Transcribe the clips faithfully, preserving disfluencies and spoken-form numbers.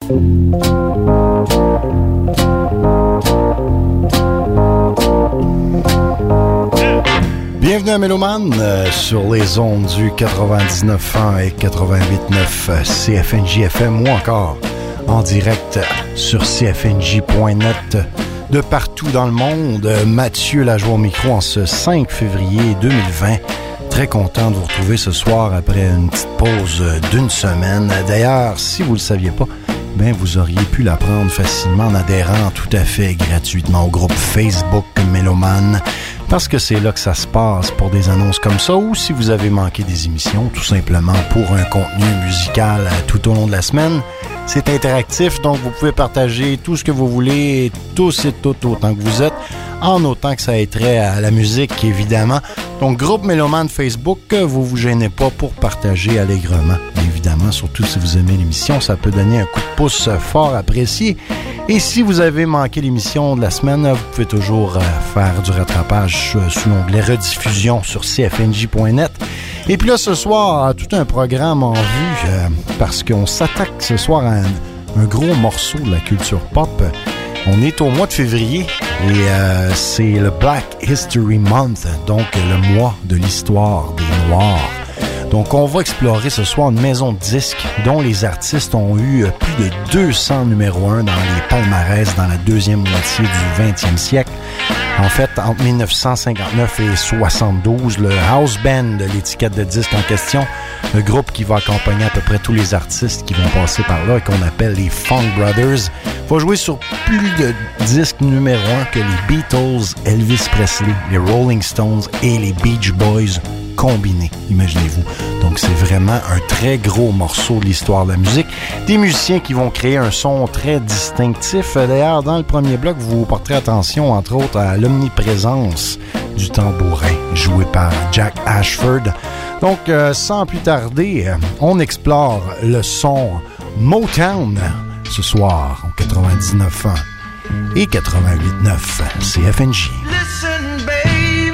Bienvenue à Méloman euh, sur les ondes du quatre-vingt-dix-neuf ans et quatre-vingt-huit neuf C F N J F M ou encore en direct sur C F N J point net de partout dans le monde. Mathieu Lajoie au micro en ce cinq février deux mille vingt. Très content de vous retrouver ce soir après une petite pause d'une semaine. D'ailleurs, si vous ne le saviez pas, ben vous auriez pu l'apprendre facilement en adhérant tout à fait gratuitement au groupe Facebook Méloman, parce que c'est là que ça se passe pour des annonces comme ça, ou si vous avez manqué des émissions, tout simplement pour un contenu musical tout au long de la semaine. C'est interactif, donc vous pouvez partager tout ce que vous voulez, tous et toutes autant que vous êtes, en autant que ça ait trait à la musique, évidemment. Donc, groupe Méloman Facebook, vous vous gênez pas pour partager allègrement. Évidemment, surtout si vous aimez l'émission, ça peut donner un coup de pouce fort apprécié. Et si vous avez manqué l'émission de la semaine, vous pouvez toujours euh, faire du rattrapage euh, sous l'onglet rediffusion sur C F N J point net. Et puis là, ce soir, tout un programme en vue, euh, parce qu'on s'attaque ce soir à un, un gros morceau de la culture pop. On est au mois de février et euh, c'est le Black History Month, donc le mois de l'histoire des Noirs. Donc, on va explorer ce soir une maison de disques dont les artistes ont eu plus de deux cents numéros un dans les palmarès dans la deuxième moitié du vingtième siècle. En fait, entre mille neuf cent cinquante-neuf et soixante-douze, le House Band de l'étiquette de disque en question, le groupe qui va accompagner à peu près tous les artistes qui vont passer par là et qu'on appelle les Funk Brothers, va jouer sur plus de disques numéro un que les Beatles, Elvis Presley, les Rolling Stones et les Beach Boys combinés, imaginez-vous. Donc, c'est vraiment un très gros morceau de l'histoire de la musique. Des musiciens qui vont créer un son très distinctif. D'ailleurs, dans le premier bloc, vous porterez attention, entre autres, à l'omniprésence du tambourin joué par Jack Ashford. Donc, euh, sans plus tarder, on explore le son Motown ce soir, au quatre-vingt-dix-neuf ans et quatre-vingt-huit neuf C F N J. Listen, baby,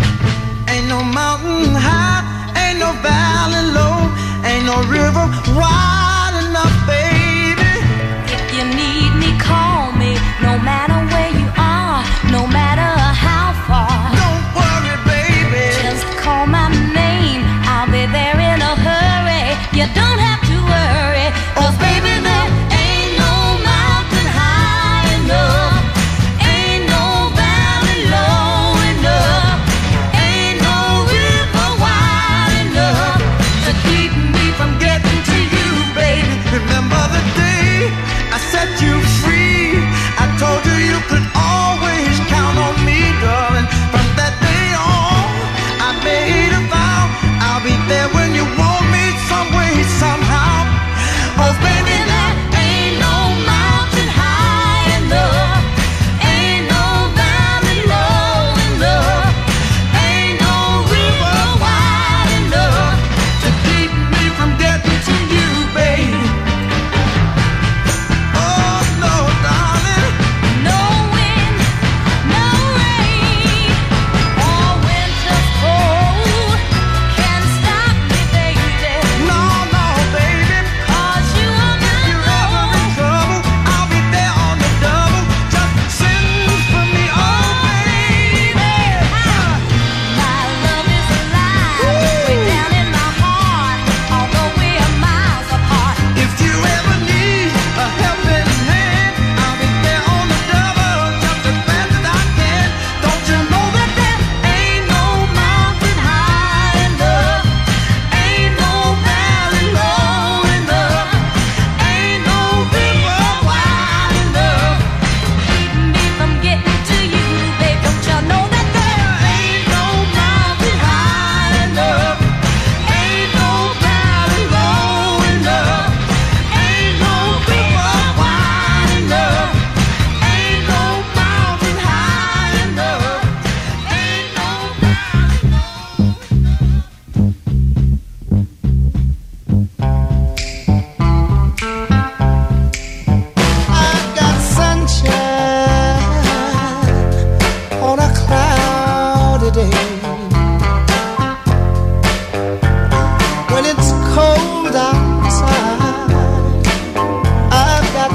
ain't no mountain high, ain't no valley low, ain't no river wide enough, baby. If you need me, call me, no matter where you are, no matter how far. Don't worry, baby, just call my name, I'll be there in a hurry. You don't have to worry, 'cause oh, baby, there ain't no mountain high enough, ain't no valley low enough, ain't no river wide enough to keep me from getting to you, baby.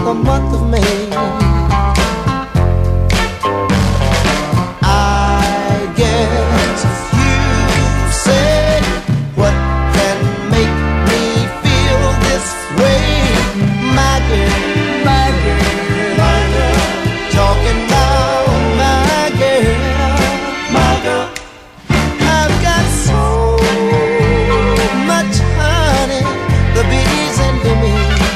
the month of May. I guess you say what can make me feel this way, my girl, my girl, my girl. Talking about my girl, my girl. I've got so much honey, the bees envy me.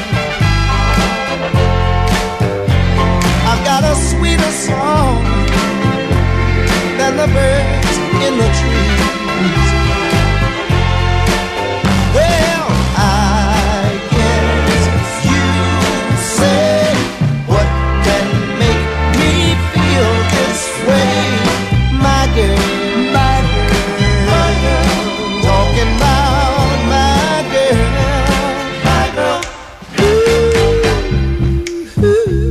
I've got a sweeter song than the birds in the trees. Well, I guess you say what can make me feel this way, my girl, my girl, my girl. Talking about my girl, my girl. Ooh, ooh.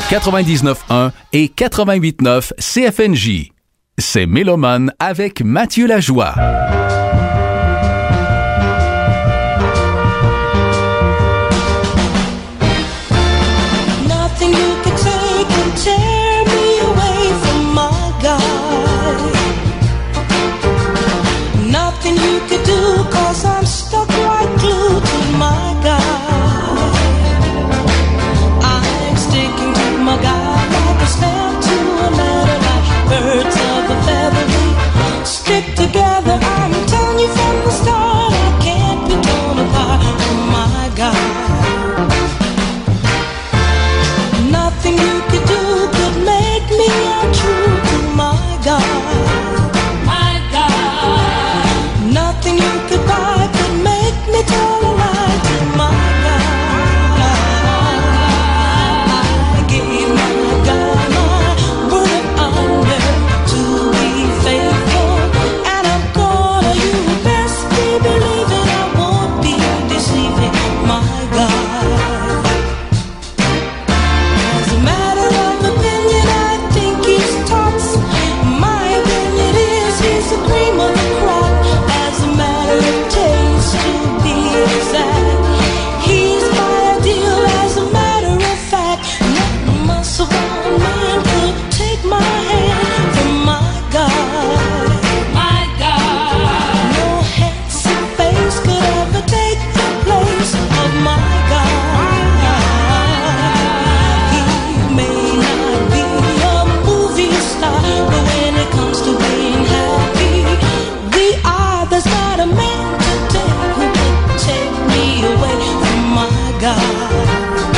quatre-vingt-dix-neuf un et quatre-vingt-huit neuf C F N J. C'est Mélomane avec Mathieu Lajoie. Nothing you could take can tear me away from my God. Nothing you could do, 'cause I'm stuck right glued to my God. I'm sticking to my God like a stamp to a ladder, like birds of a feather. We stick together, I'm telling you from the start, I can't be torn apart from my God. Nothing you could do could make me untrue to my God. My God. Nothing you could buy could make me tell a lie to my God. I gave my God my word of honor to be faithful, and I'm gonna, you best be believing I won't be deceiving my God. As a matter of opinion, I think he's tops. My opinion is he's the cream of the crop. As a matter of taste, to be exact, he's my ideal. As a matter of fact, not muscle bound man could take my hand from my God. My God. No handsome face could ever take the place of my God. He may not be a movie star, but when it comes to being happy, we are. There's not a man today who could take me away from my God.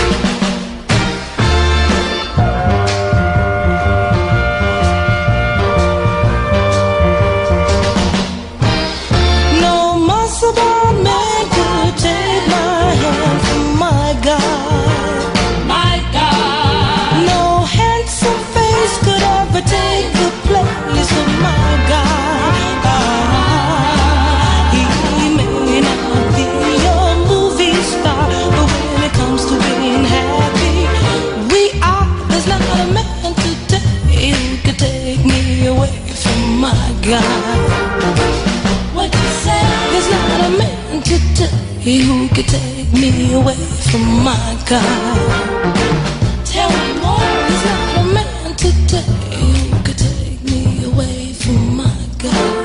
No muscle-bound man could take my hand from my God. My God. No handsome face could ever take the place of my God. He may not be a movie star, but when it comes to being happy, we are. There's not a man today who could take me away from my God. What you say? There's not a man today who could take me away from my God. Tell me more. There's not a man today who could take me away from my God.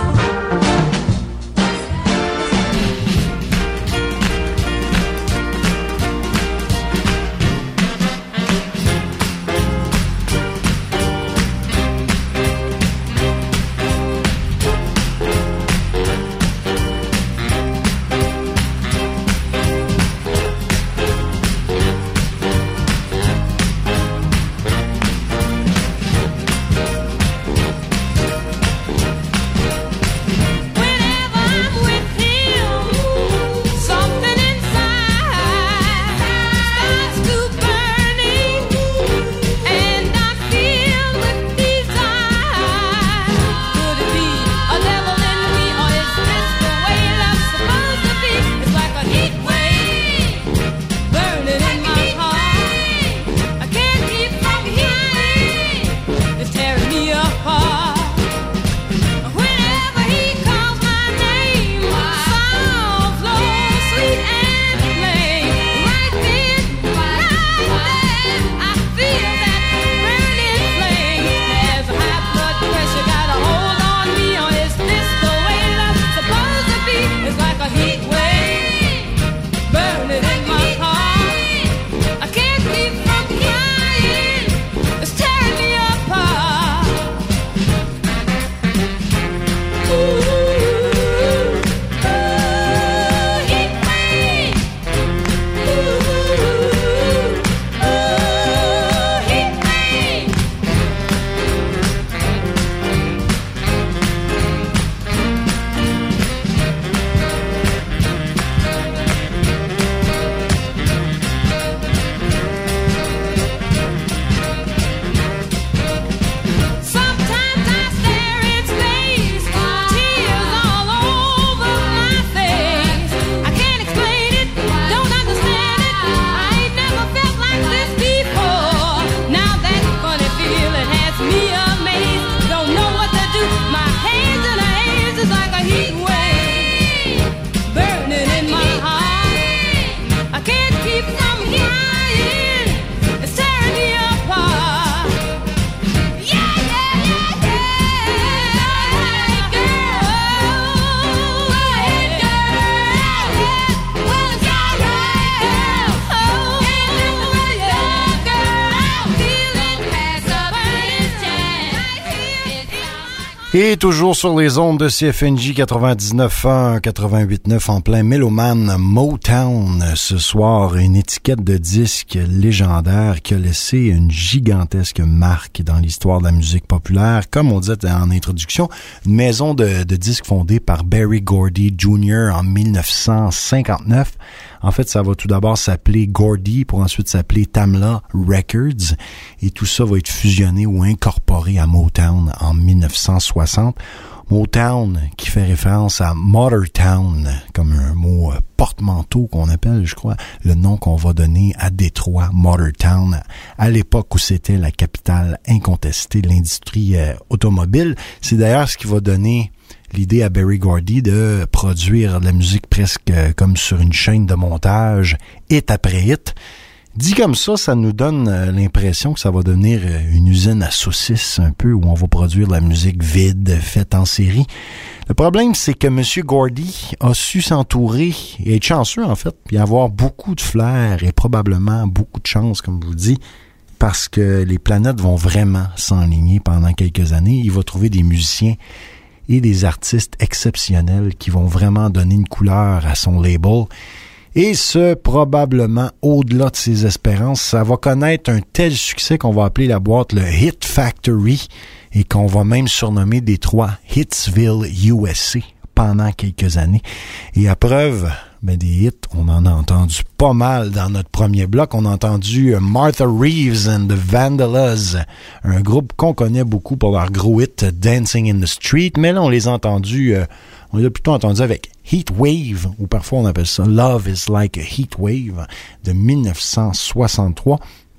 Et toujours sur les ondes de C F N J quatre-vingt-dix-neuf un, quatre-vingt-huit neuf en plein Méloman Motown. Ce soir, une étiquette de disque légendaire qui a laissé une gigantesque marque dans l'histoire de la musique populaire. Comme on disait en introduction, une maison de, de disques fondée par Berry Gordy Junior en mille neuf cent cinquante-neuf. En fait, ça va tout d'abord s'appeler Gordy pour ensuite s'appeler Tamla Records. Et tout ça va être fusionné ou incorporé à Motown en mille neuf cent soixante. Motown qui fait référence à Motortown, comme un mot euh, porte-manteau qu'on appelle, je crois, le nom qu'on va donner à Détroit, Motortown, à l'époque où c'était la capitale incontestée de l'industrie euh, automobile. C'est d'ailleurs ce qui va donner l'idée à Berry Gordy de produire de la musique presque comme sur une chaîne de montage, hit après hit. Dit comme ça, ça nous donne l'impression que ça va devenir une usine à saucisses un peu, où on va produire de la musique vide, faite en série. Le problème, c'est que M. Gordy a su s'entourer et être chanceux, en fait, puis avoir beaucoup de flair et probablement beaucoup de chance, comme je vous dis, parce que les planètes vont vraiment s'enligner pendant quelques années. Il va trouver des musiciens et des artistes exceptionnels qui vont vraiment donner une couleur à son label. Et ce, probablement, au-delà de ses espérances, ça va connaître un tel succès qu'on va appeler la boîte le Hit Factory et qu'on va même surnommer Détroit Hitsville U S A pendant quelques années. Et à preuve, ben, des hits, on en a entendu pas mal dans notre premier bloc. On a entendu Martha Reeves and the Vandellas, un groupe qu'on connaît beaucoup pour leur gros hit Dancing in the Street, mais là, on les a entendus, euh, on les a plutôt entendus avec Heat Wave, ou parfois on appelle ça Love is Like a Heat Wave, de mille neuf cent soixante-trois.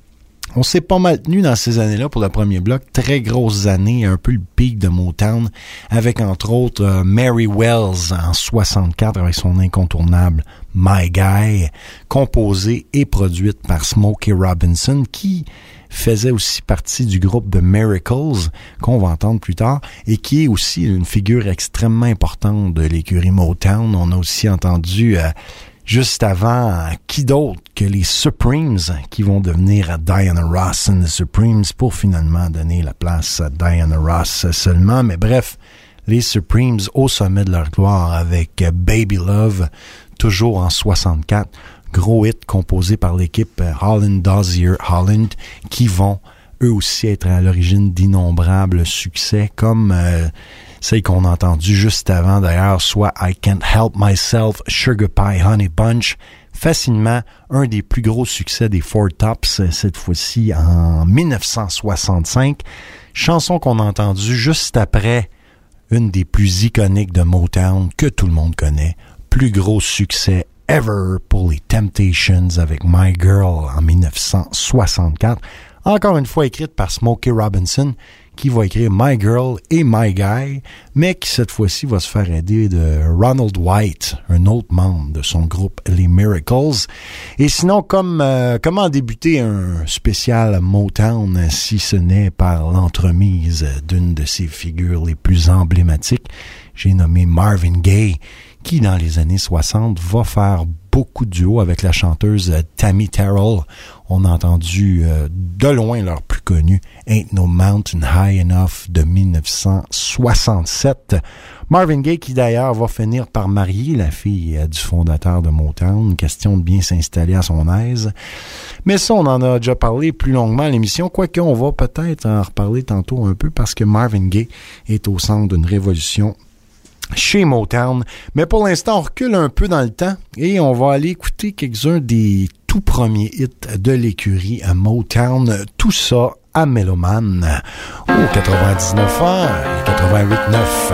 On s'est pas mal tenu dans ces années-là pour le premier bloc. Très grosses années, un peu le pic de Motown, avec entre autres euh, Mary Wells en soixante-quatre avec son incontournable My Guy, composée et produite par Smokey Robinson, qui faisait aussi partie du groupe The Miracles, qu'on va entendre plus tard, et qui est aussi une figure extrêmement importante de l'écurie Motown. On a aussi entendu... Euh, Juste avant, qui d'autre que les Supremes qui vont devenir Diana Ross and the Supremes pour finalement donner la place à Diana Ross seulement. Mais bref, les Supremes au sommet de leur gloire avec Baby Love, toujours en soixante-quatre. Gros hit composé par l'équipe Holland Dozier Holland qui vont eux aussi être à l'origine d'innombrables succès comme... Euh, celle qu'on a entendue juste avant d'ailleurs, soit I Can't Help Myself, Sugar Pie Honey Bunch, facilement un des plus gros succès des Four Tops, cette fois-ci en mille neuf cent soixante-cinq. Chanson qu'on a entendue juste après une des plus iconiques de Motown que tout le monde connaît. Plus gros succès ever pour les Temptations avec My Girl en mille neuf cent soixante-quatre. Encore une fois écrite par Smokey Robinson, qui va écrire My Girl et My Guy, mais qui cette fois-ci va se faire aider de Ronald White, un autre membre de son groupe Les Miracles. Et sinon, comme euh, comment débuter un spécial Motown si ce n'est par l'entremise d'une de ses figures les plus emblématiques, j'ai nommé Marvin Gaye, qui dans les années soixante va faire beaucoup de duos avec la chanteuse Tammy Terrell. On a entendu euh, de loin leur plus connu Ain't No Mountain High Enough de mille neuf cent soixante-sept. Marvin Gaye qui d'ailleurs va finir par marier la fille euh, du fondateur de Motown. Question de bien s'installer à son aise. Mais ça, on en a déjà parlé plus longuement à l'émission, quoique on va peut-être en reparler tantôt un peu parce que Marvin Gaye est au centre d'une révolution chez Motown. Mais pour l'instant, on recule un peu dans le temps et on va aller écouter quelques-uns des tout premiers hits de l'écurie à Motown. Tout ça à Méloman au quatre-vingt-dix-neuf ans et quatre-vingt-huit neuf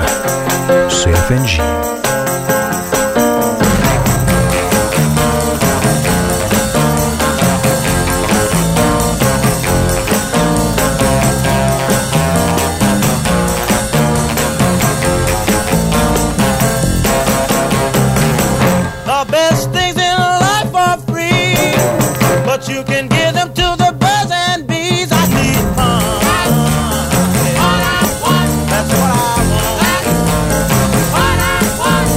C F N J. You can give them to the birds and bees. I need fun. That's what I want. That's what I want.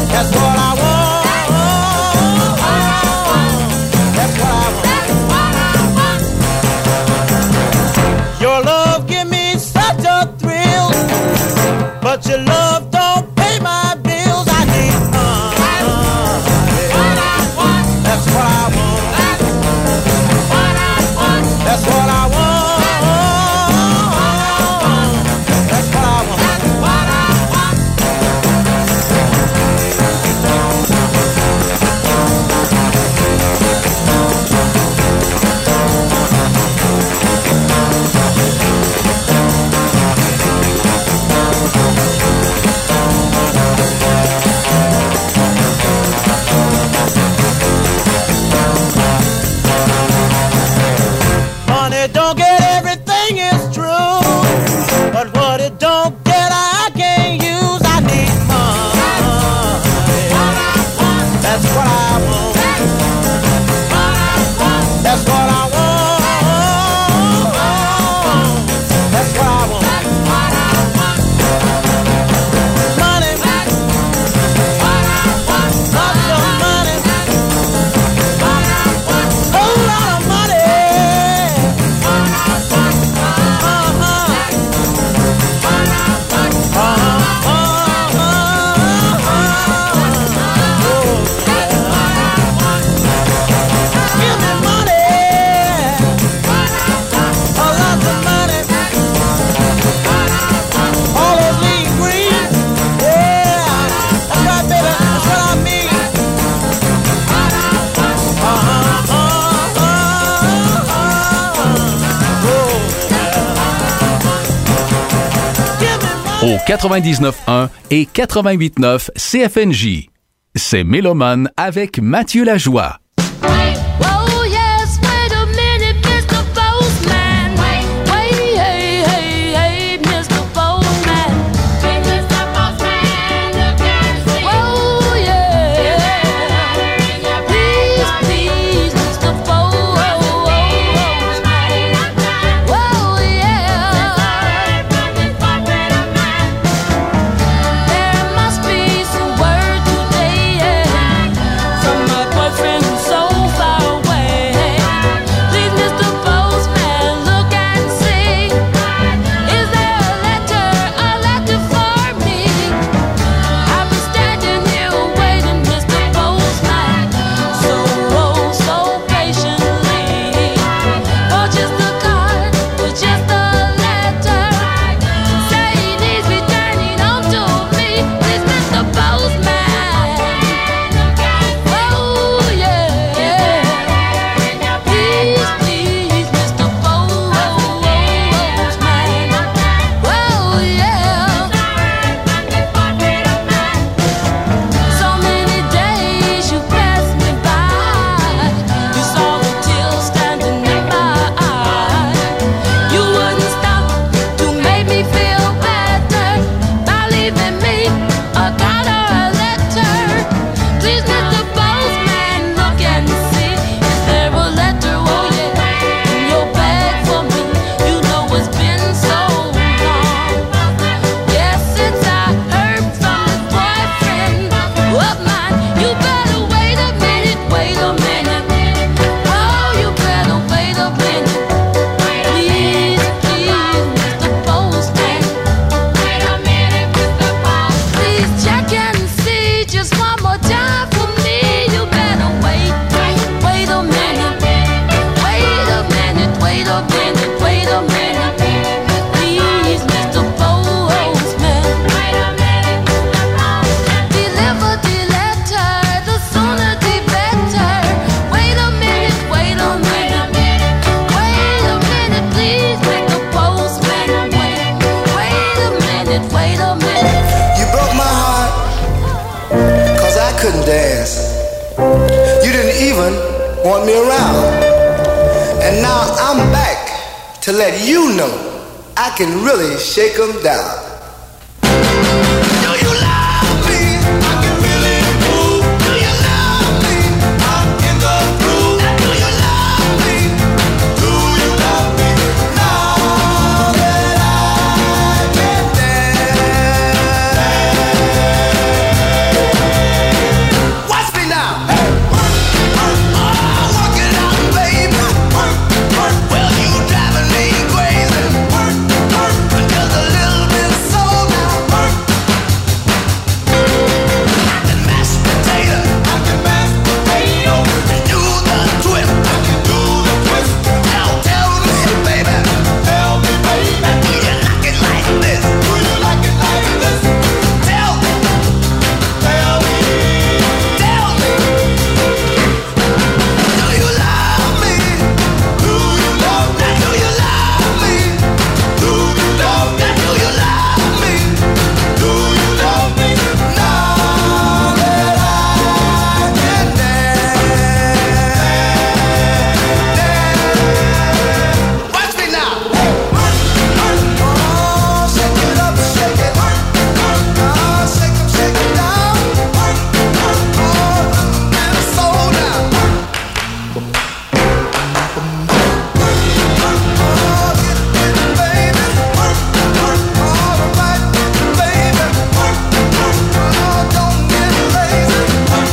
au quatre-vingt-dix-neuf un et quatre-vingt-huit neuf C F N J. C'est Mélomane avec Mathieu Lajoie. Oh yes, wait a minute, Mister Postman. Wait, hey, hey, hey, Mister Postman. Mister Postman, look and see. Oh yeah, please, please, Mister Postman. Oh yeah, there must be some word today from my boyfriend who's so far away. Please, Mister Postman, look and see. Is there a letter, a letter for me? I've been standing here waiting, Mister Postman, so, oh, so patiently. For just a card, for just a letter. Say he needs returning home to me. Please, Mister Postman. Oh yeah, please, please, Mister Postman. Oh yeah, so many days you passed me by. You saw the tears standing in my eyes. You wouldn't stop to make me feel better by leaving me a card or a letter. Please, Mister Postman, look and see. Is there a letter, oh yeah, in your bag for me? You know it's been so long. Yes, since I heard from this boyfriend of mine. You better wait a minute, wait a minute. Oh, you better wait a minute. Please, please, Mister Postman. Wait a minute, Mister Postman. Please check and see just one more time for me. You better wait, wait a minute. Wait a minute, wait a minute, wait a minute. Please, Mister Postman. Wait a minute, Mister Postman. Deliver the letter, the sooner the better. Wait a minute, wait a minute. Wait a minute, please, Mister Postman. Wait, wait a minute, wait a minute. You broke my heart, cause I couldn't dance. You didn't even want me around. And now I'm back to let you know I can really shake 'em down. Do you love me? I can really move. Do you love me? I'm in the groove. Do you love me? Do you love me? Now that I can dance. Watch me now. Hey, work, work, oh, work it out, baby. Work, work, well you driving me crazy. Work, work, just a little bit slow now. Work. I can mash potato. I can mash potato. Do the twist. I can do the twist. Now tell me, baby. Tell me, baby. Do you like it like this? Do you like it like this? Tell me. Tell me. Tell me. Do you love me? Do you love me? Do you love me? Do you love me? Do you love me? Do you love me? Now that I can dance. Watch me now. Work, work, oh, shake it up, shake it. Work, work, oh, shake 'em, shake it down. Work, work, oh, and soul down. Work, work, oh, get it, get it, baby. Work, work, all right, baby. Work, work, oh, don't get lazy. Work.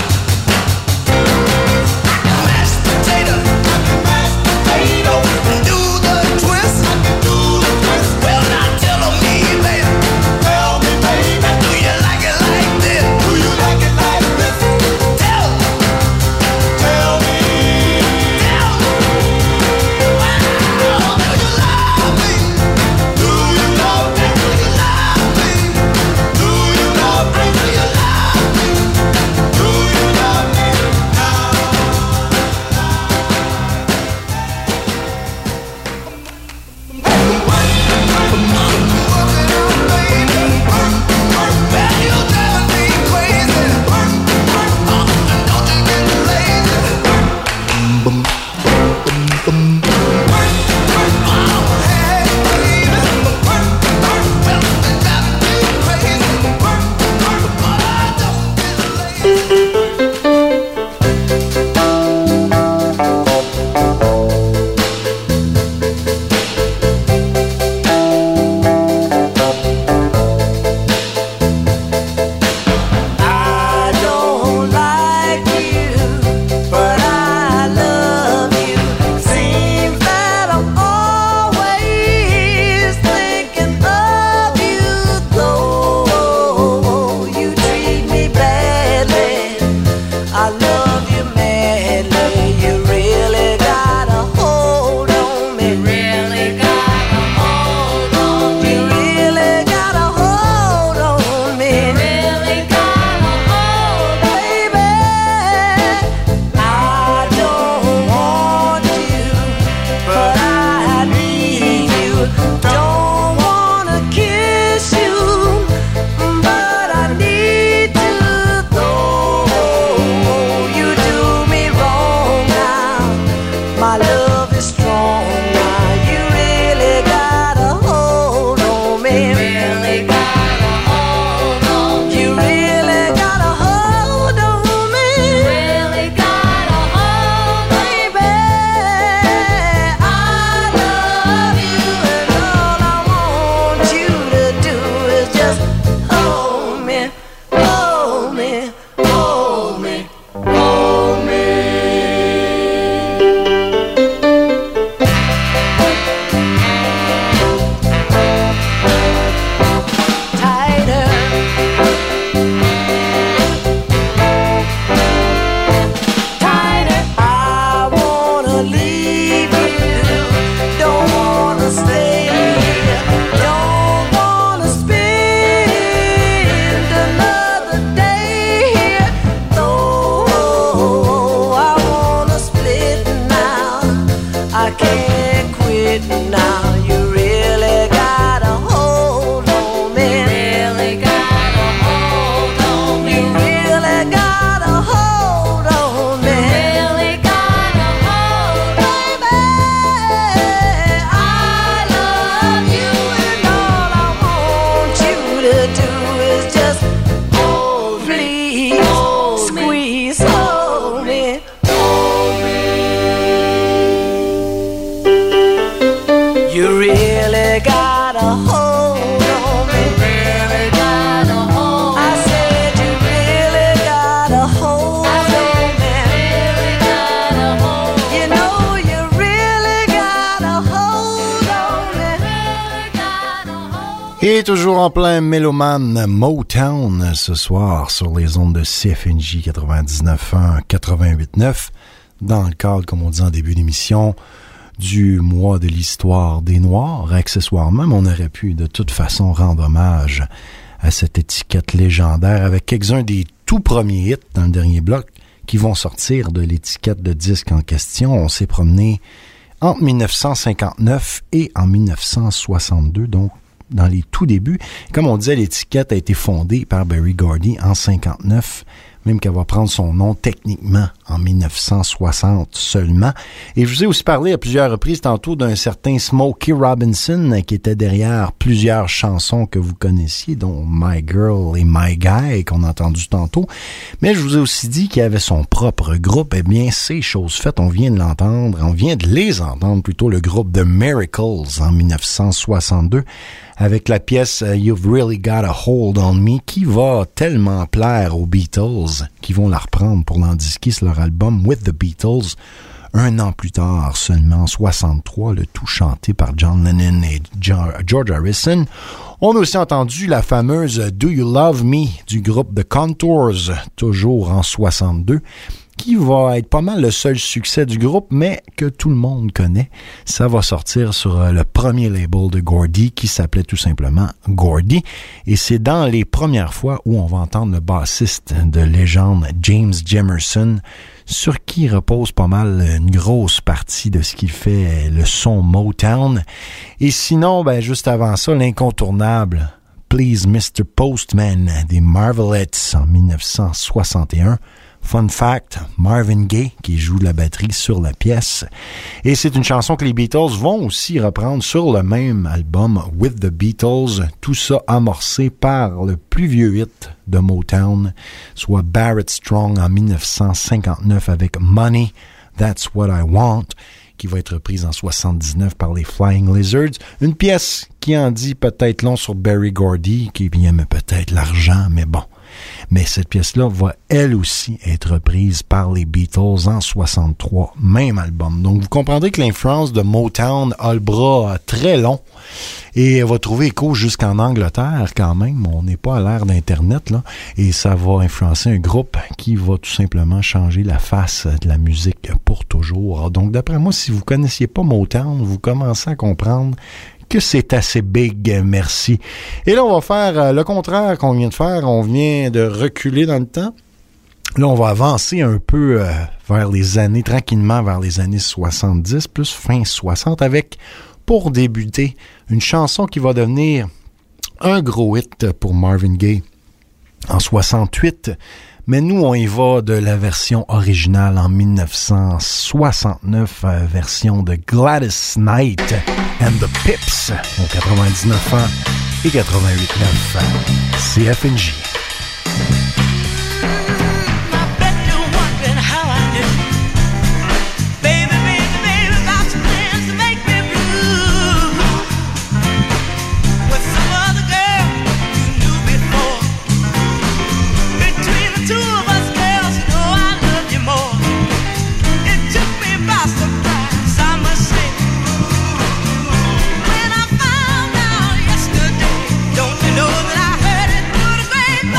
I can mash potato. I can mash potato. Do the twist. I can do the twist. Well, now tell me, baby. Tell me, baby. Do you like it like this? Do you like it like this? Tell me. Tell me. Tell me. Et toujours en plein mélomane Motown ce soir sur les ondes de C F N J quatre-vingt-dix-neuf un quatre-vingt-huit neuf dans le cadre, comme on dit en début d'émission, du mois de l'histoire des Noirs. Accessoirement, mais on aurait pu de toute façon rendre hommage à cette étiquette légendaire avec quelques-uns des tout premiers hits dans le dernier bloc qui vont sortir de l'étiquette de disque en question. On s'est promené entre dix-neuf cent cinquante-neuf et en dix-neuf cent soixante-deux, donc dans les tout débuts. Comme on disait, l'étiquette a été fondée par Berry Gordy en cinquante-neuf, même qu'elle va prendre son nom techniquement en dix-neuf cent soixante seulement. Et je vous ai aussi parlé à plusieurs reprises tantôt d'un certain Smokey Robinson qui était derrière plusieurs chansons que vous connaissiez, dont My Girl et My Guy qu'on a entendu tantôt. Mais je vous ai aussi dit qu'il avait son propre groupe. Eh bien, c'est chose faite. On vient de l'entendre, on vient de les entendre plutôt, le groupe The Miracles en dix-neuf cent soixante-deux. Avec la pièce uh, You've Really Got a Hold on Me, qui va tellement plaire aux Beatles, qui vont la reprendre pour l'endisquer sur leur album With the Beatles, un an plus tard, seulement en soixante-trois, le tout chanté par John Lennon et George Harrison. On a aussi entendu la fameuse Do You Love Me du groupe The Contours, toujours en soixante-deux, qui va être pas mal le seul succès du groupe, mais que tout le monde connaît. Ça va sortir sur le premier label de Gordy, qui s'appelait tout simplement Gordy. Et c'est dans les premières fois où on va entendre le bassiste de légende James Jamerson, sur qui repose pas mal une grosse partie de ce qui fait le son Motown. Et sinon, ben juste avant ça, l'incontournable Please mister Postman des Marvelettes en dix-neuf cent soixante et un Fun fact, Marvin Gaye qui joue de la batterie sur la pièce. Et c'est une chanson que les Beatles vont aussi reprendre sur le même album With the Beatles. Tout ça amorcé par le plus vieux hit de Motown, soit Barrett Strong en dix-neuf cent cinquante-neuf avec Money, That's What I Want, qui va être reprise en soixante-dix-neuf par les Flying Lizards. Une pièce qui en dit peut-être long sur Berry Gordy, qui aime peut-être l'argent, mais bon. Mais cette pièce-là va elle aussi être reprise par les Beatles en soixante-trois, même album. Donc vous comprendrez que l'influence de Motown a le bras très long et va trouver écho jusqu'en Angleterre quand même. On n'est pas à l'ère d'Internet, là, et ça va influencer un groupe qui va tout simplement changer la face de la musique pour toujours. Donc d'après moi, si vous connaissiez pas Motown, vous commencez à comprendre que c'est assez big, merci. Et là, on va faire euh, le contraire qu'on vient de faire. On vient de reculer dans le temps. Là, on va avancer un peu euh, vers les années, tranquillement vers les années soixante-dix, plus fin soixante, avec, pour débuter, une chanson qui va devenir un gros hit pour Marvin Gaye en soixante-huit. Mais nous, on y va de la version originale en dix-neuf cent soixante-neuf, euh, version de Gladys Knight and the Pips, au quatre-vingt-dix-neuf ans et quatre-vingt-huit neuf C F N J. Know that I heard it through the grapevine.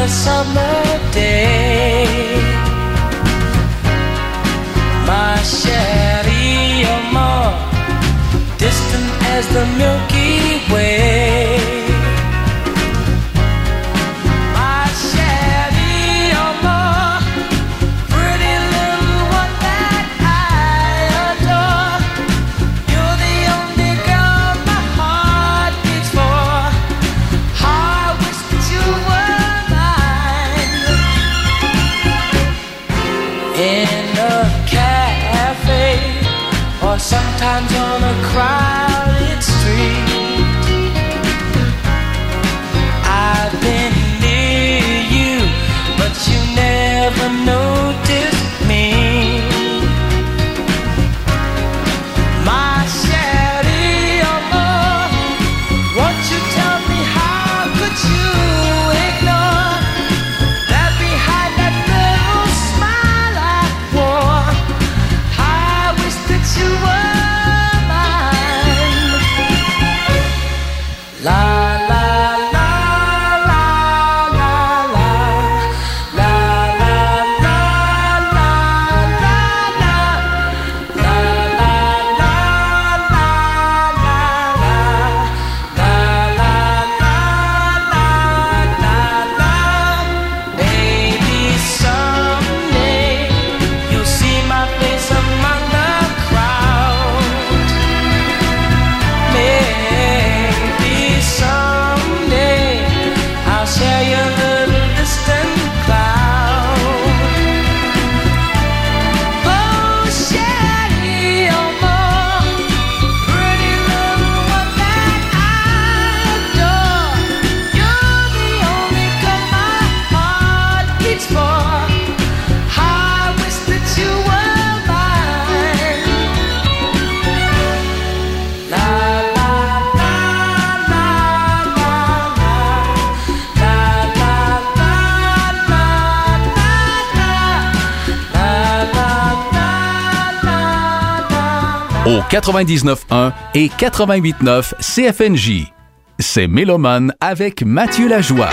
a summer day. My chérie, you're more distant as the Milky Way. My chérie, you're more pretty little one that I adore. You're the only girl my heart beats for. How I wish that you were mine. In a cafe, or sometimes on a crowded street, I've been near you, but you never noticed me. My chérie, oh, won't you tell me how could you ignore that behind that little smile I wore? I wish that you were mine. La la la la la la la la la la la la la. Baby, someday you'll see my face among the crowd. Maybe someday I'll share your little distant cloud. Oh, chérie, oh, more pretty little one that I adore. You're the only girl my heart beats for. How I wish that you were mine. La la la la la la la la la la. Au quatre-vingt-dix-neuf un et quatre-vingt-huit neuf C F N J. C'est Mélomane avec Mathieu Lajoie.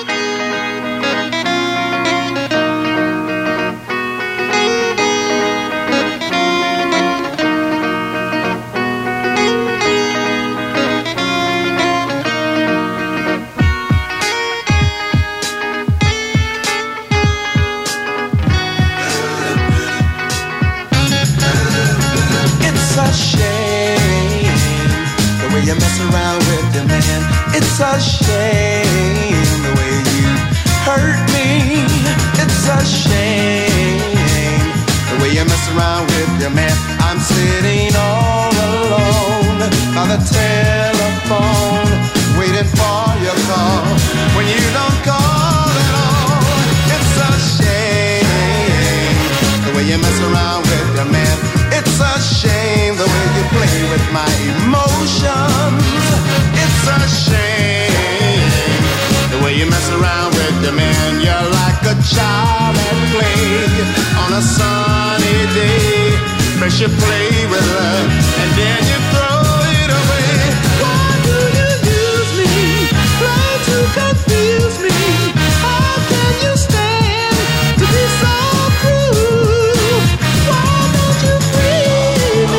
It's a shame the way you mess around with the man. It's a shame the way you hurt me. It's a shame the way you mess around with your man. I'm sitting all alone by the telephone, waiting for your call. When you don't call at all, it's a shame the way you mess around with your man. It's a shame the way you play with my emotions. It's a shame the way you mess around with your man. You're like a child at play on a sunny day. First you play with love and then you throw it away. Why do you use me? Try to confuse me. How can you stand to be so cruel? Why don't you free me?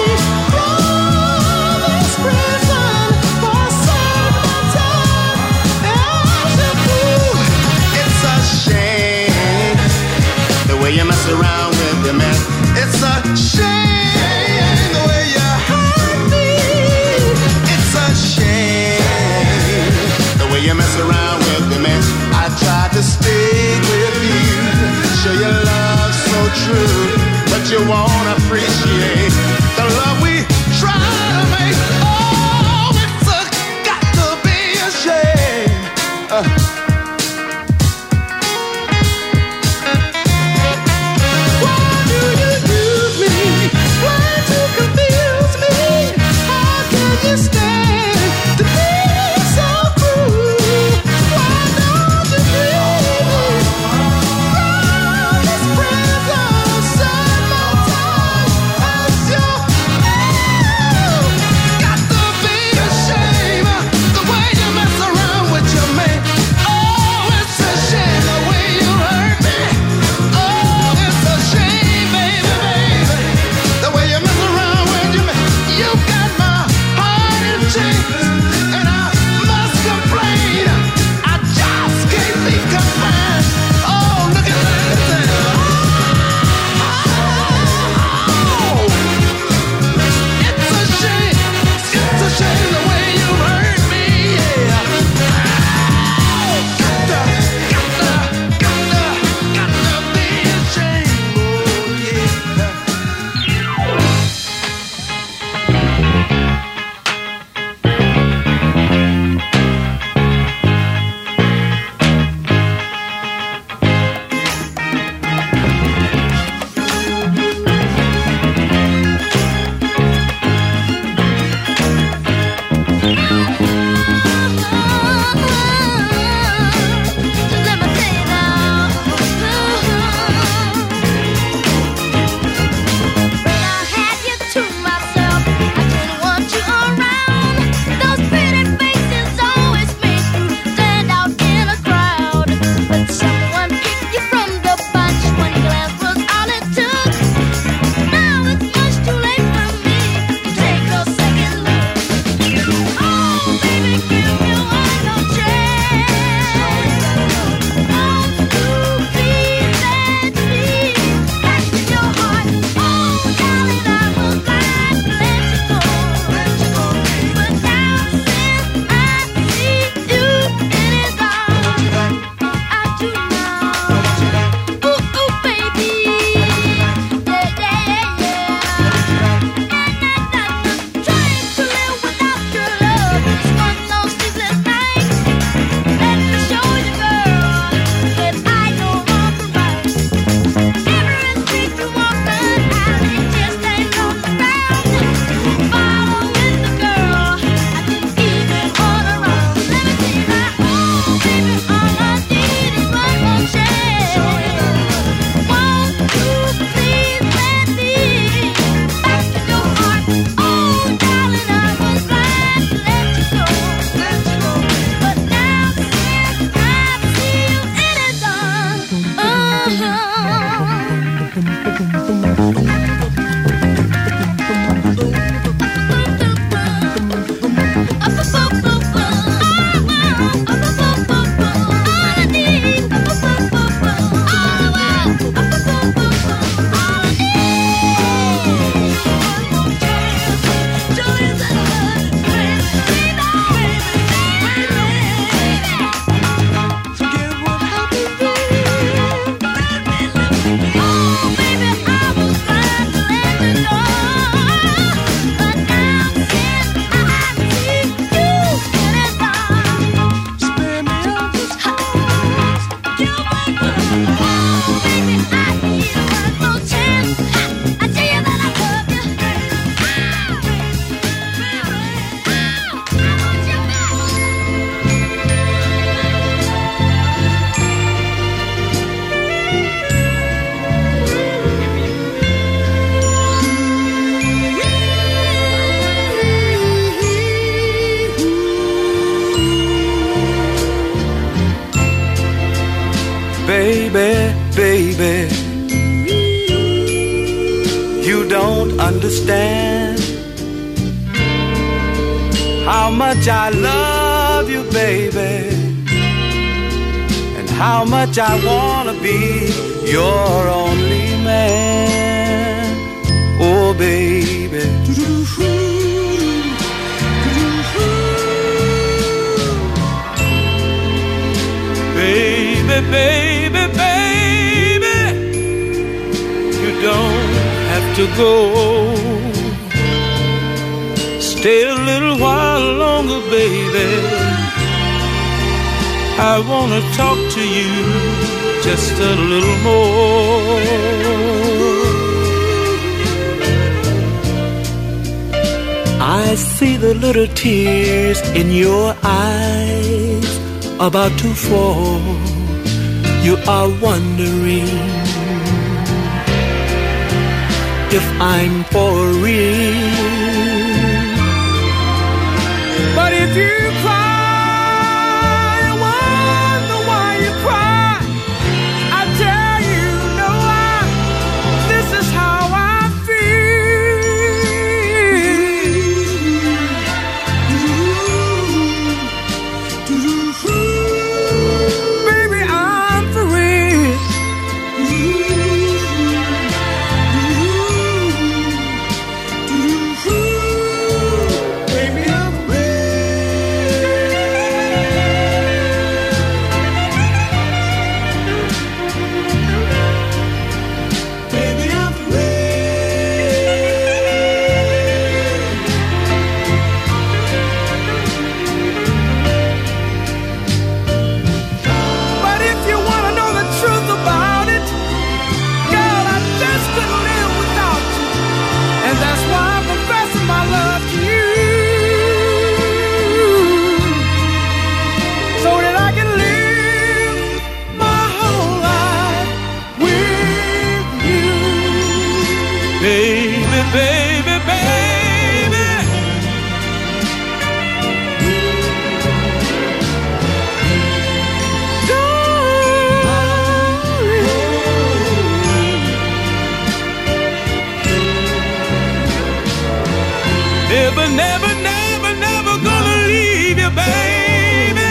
Baby, baby, you don't understand how much I love you, baby, and how much I wanna be your only man. Oh, baby. Baby, baby, baby, you don't have to go. Stay a little while longer, baby. I wanna talk to you just a little more. I see the little tears in your eyes about to fall. You are wondering if I'm for real. But if you cry, I wonder why you cry. I tell you, no, I, this is how I Baby, I'm for real. Baby, I'm for real. Baby, I'm for real. But if you wanna know the truth about it, girl, I just couldn't live without you. And that's why I'm professing my love to you. So that I can live my whole life with you. Baby, baby, baby. Never, never, never, never gonna leave you, baby.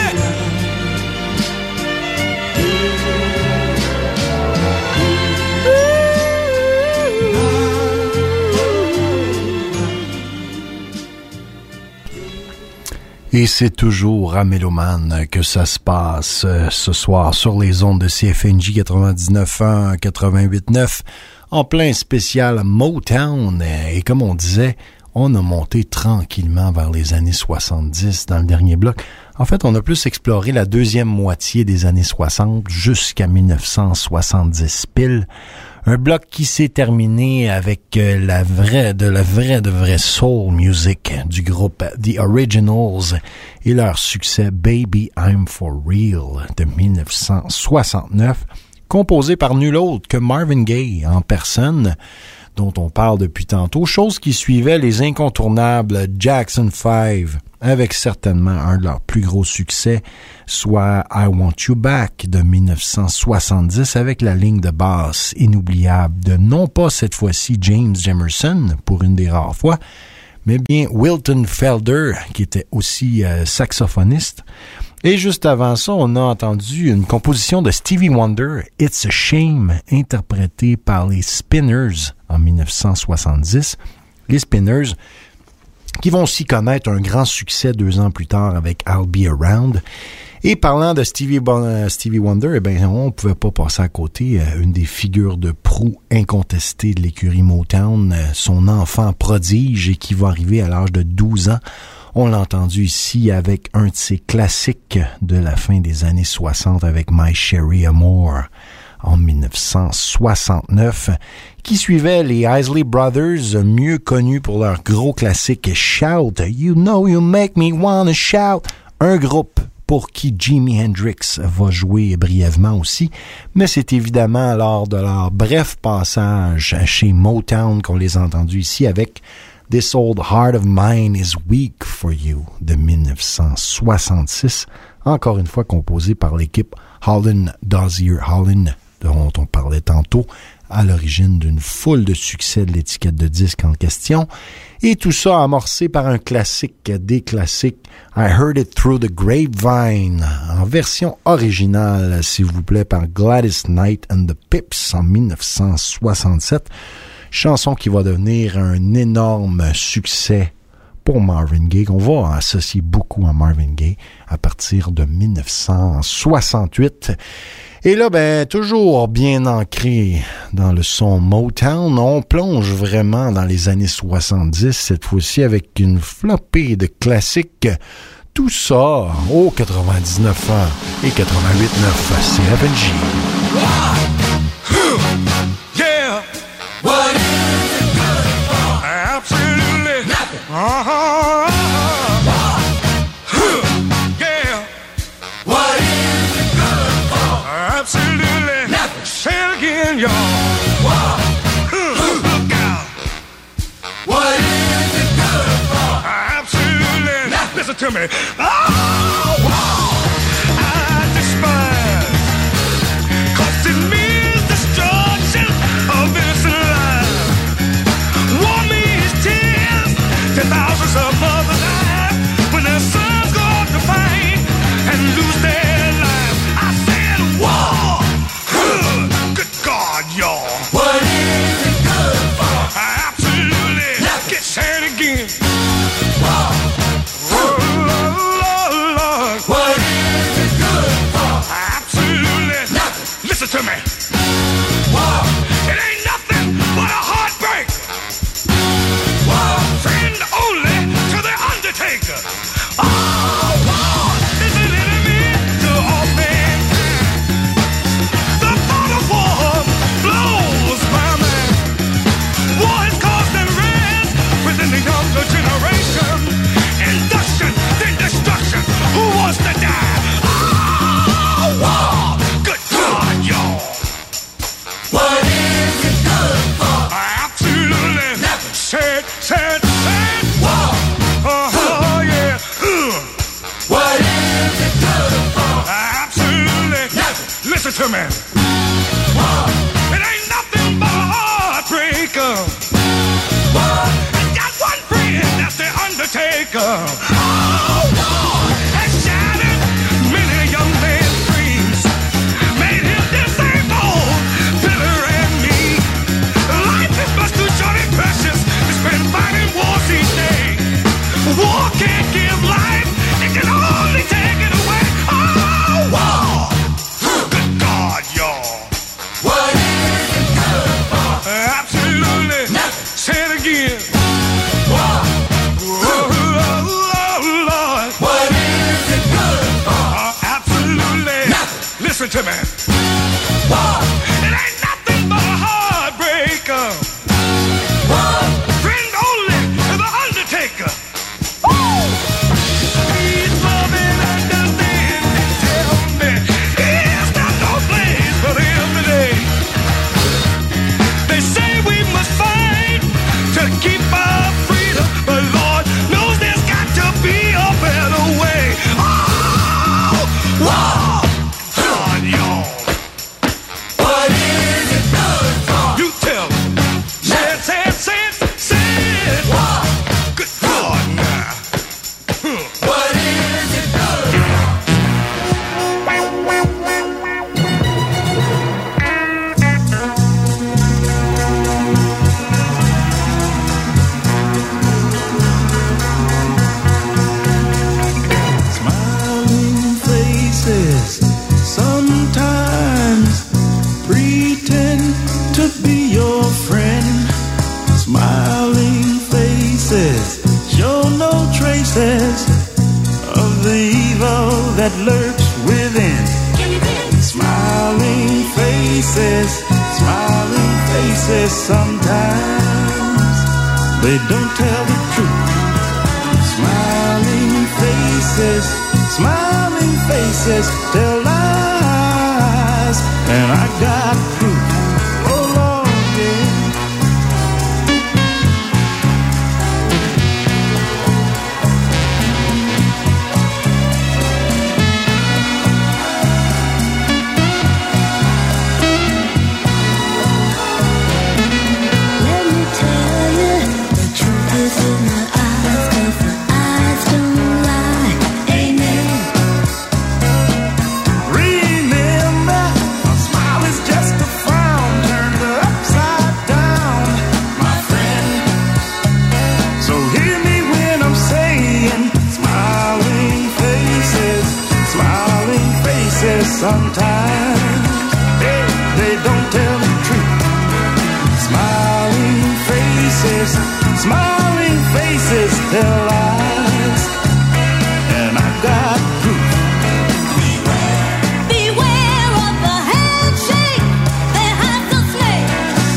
Et c'est toujours à Méloman que ça se passe euh, ce soir sur les ondes de C F N J quatre-vingt-dix-neuf un, quatre-vingt-huit neuf en plein spécial Motown. Et comme on disait, on a monté tranquillement vers les années soixante-dix dans le dernier bloc. En fait, on a plus exploré la deuxième moitié des années soixante jusqu'à mille neuf cent soixante-dix pile. Un bloc qui s'est terminé avec la vraie, de la vraie, de vraie soul music du groupe The Originals et leur succès Baby I'm For Real de mille neuf cent soixante-neuf, composé par nul autre que Marvin Gaye en personne, dont on parle depuis tantôt, chose qui suivait les incontournables Jackson five, avec certainement un de leurs plus gros succès, soit I Want You Back de mille neuf cent soixante-dix, avec la ligne de basse inoubliable de non pas cette fois-ci James Jamerson, pour une des rares fois, mais bien Wilton Felder, qui était aussi euh, saxophoniste. Et juste avant ça, on a entendu une composition de Stevie Wonder, It's a Shame, interprétée par les Spinners en mille neuf cent soixante-dix. Les Spinners qui vont aussi connaître un grand succès deux ans plus tard avec I'll Be Around. Et parlant de Stevie, bon, Stevie Wonder, eh bien, on ne pouvait pas passer à côté euh, une des figures de proue incontestées de l'écurie Motown, euh, son enfant prodige et qui va arriver à l'âge de douze ans. On l'a entendu ici avec un de ses classiques de la fin des années soixante avec My Sherry Amour en mille neuf cent soixante-neuf, qui suivait les Isley Brothers, mieux connus pour leur gros classique Shout, You Know You Make Me Wanna Shout, un groupe pour qui Jimi Hendrix va jouer brièvement aussi, mais c'est évidemment lors de leur bref passage chez Motown qu'on les a entendus ici avec This Old Heart of Mine is Weak for You de mille neuf cent soixante-six, encore une fois composé par l'équipe Holland Dozier Holland dont on parlait tantôt, à l'origine d'une foule de succès de l'étiquette de disque en question. Et tout ça amorcé par un classique des classiques, I Heard It Through the Grapevine, en version originale, s'il vous plaît, par Gladys Knight and the Pips en dix-neuf cent soixante-sept. Chanson qui va devenir un énorme succès pour Marvin Gaye, qu'on va associer beaucoup à Marvin Gaye à partir de dix-neuf cent soixante-huit. Et là, ben, toujours bien ancré dans le son Motown, on plonge vraiment dans les années soixante-dix, cette fois-ci avec une flopée de classiques. Tout ça au quatre-vingt-dix-neuf et quatre-vingt-huit neuf C F N G. Yeah! What is it good for? Absolutely nothing. Uh-huh. Yeah! What is it good for? Absolutely nothing. Say it again, y'all. Whoa. Look out. What is it good for? Absolutely nothing. Listen to me. Oh, wow. I despise. Cause it means destruction of innocent life. War means tears to thousands of mothers die when their sons go off to fight and lose their lives. I said war. Good God, y'all. What is it good for? Absolutely. Get sad again. War. Oh, Lord, Lord. What is it good for? Absolutely. Nothing. Listen to me. War. It ain't nothing but a heartbreak. War. Friend only to the undertaker. Oh, war is an enemy to all mankind. The thought of war blows my mind. War has caused unrest within the younger generation. Induction, then destruction. Who wants to die? Oh, war. Good God, y'all. What is it good for? Absolutely nothing. Sad, sad, sad. War. Oh, yeah. Ugh. What is it good for? Absolutely nothing. Listen to me. War. It ain't nothing but a heartbreaker. War. I got one friend, that's the undertaker. Oh, war has shattered many young men's dreams. Made him disabled, bitter and mean. Life is much too short and precious to spend fighting wars each day. War can't give life, it can only take it away. Oh, war! Good God, y'all. What is it good for? Absolutely nothing. Say it again. War. Oh, Lord. What is it good for? Absolutely nothing. Listen to me. War. It ain't nothing but a heartbreaker. War. Friend only to the undertaker. Woo! He's loving, understanding, tell me. He's got no place for them today. They say we must fight to keep our freedom, but Lord knows there's got to be a better way. Oh, wow, God, y'all. What is it good for? You tell me. Say it, say it, say it, say it. Wow. Good God, now. Huh. What is it good for? Smiling faces sometimes pretend to be your friend. Smiling faces show no traces of the evil that lurks within. Smiling faces, smiling faces sometimes they don't tell the truth. Smiling faces, smiling faces tell lies, and I got proof. Oh Lord, yeah. sometimes hey, they don't tell the truth. Smiling faces, smiling faces tell lies, and I got proof. Beware of the handshake that has the snake.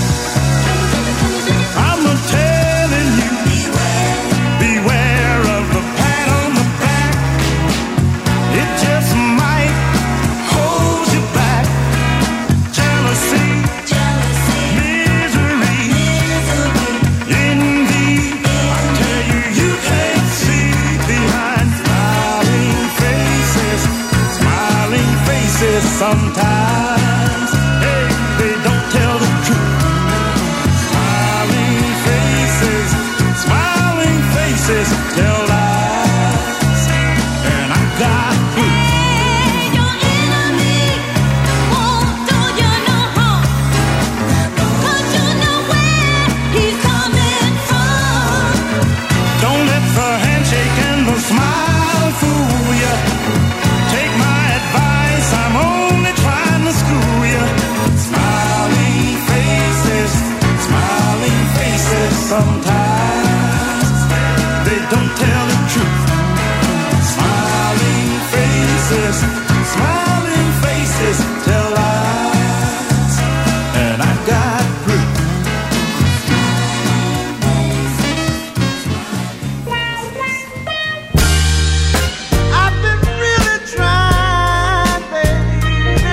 I'm a telling you, beware, beware of the pat on the back. It just might hold you back. Jealousy, jealousy, misery, misery, envy. I tell you, you can't see behind smiling faces, smiling faces. Sometimes, hey, they don't tell the truth. Smiling faces, smiling faces tell lies, and I got proof. Hey, your enemy won't do you no harm, 'cause you know where he's coming from. Don't let the handshake and the smile fool you. Take my advice, I'm only trying to school you. Smiling faces, smiling faces. Sometimes they don't tell the truth. Smiling faces, smiling faces tell lies, and I got proof. I've been really trying, baby,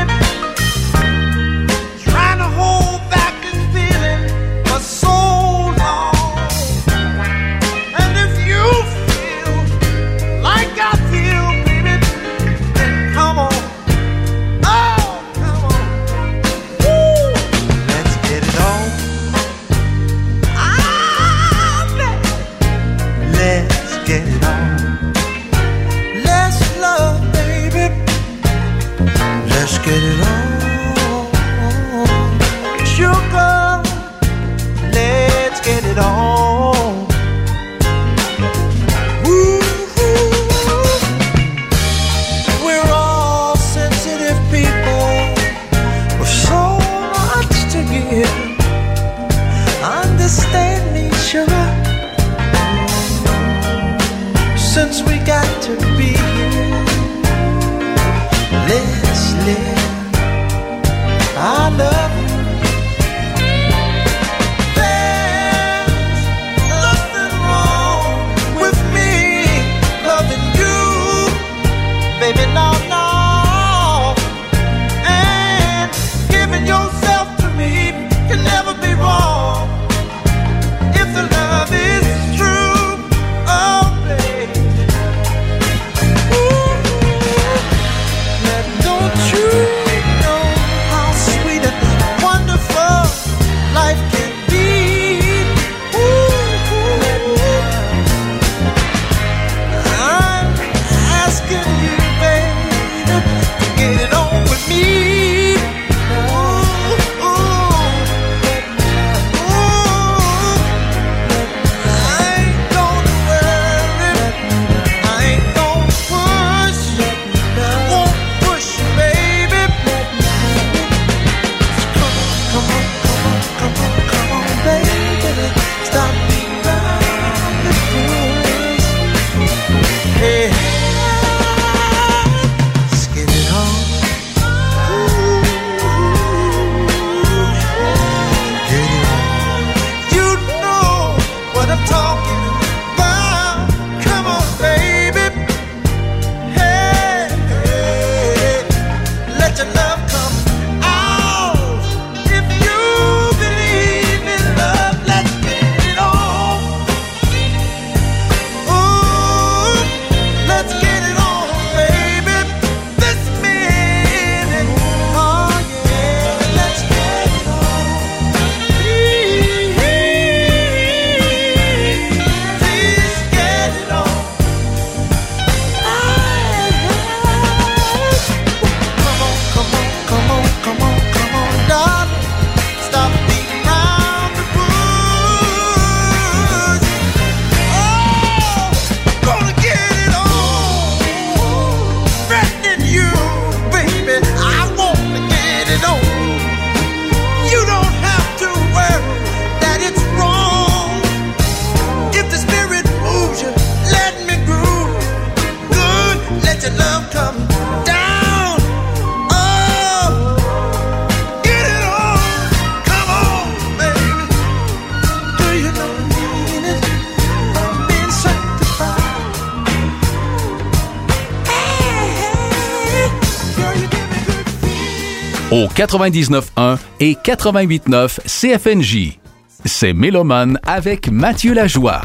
trying to hold back this feeling for so long. And if you feel like I feel, baby, then come on, oh, come on, woo, let's get it on. Ah, baby, let's get it on. Let's love, baby. Let's get it on. Sugar, let's get it on. Woo-hoo. We're all sensitive people with so much to give. Understand me, sugar. Since we got to be here, let's live. I love you. There's nothing wrong with me loving you, baby, no, no. And giving yourself to me can never be wrong if the love is true. Oh, baby. Ooh, now don't you know how sweet it au quatre-vingt-dix-neuf un et quatre-vingt-huit neuf C F N J. C'est Mélomane avec Mathieu Lajoie.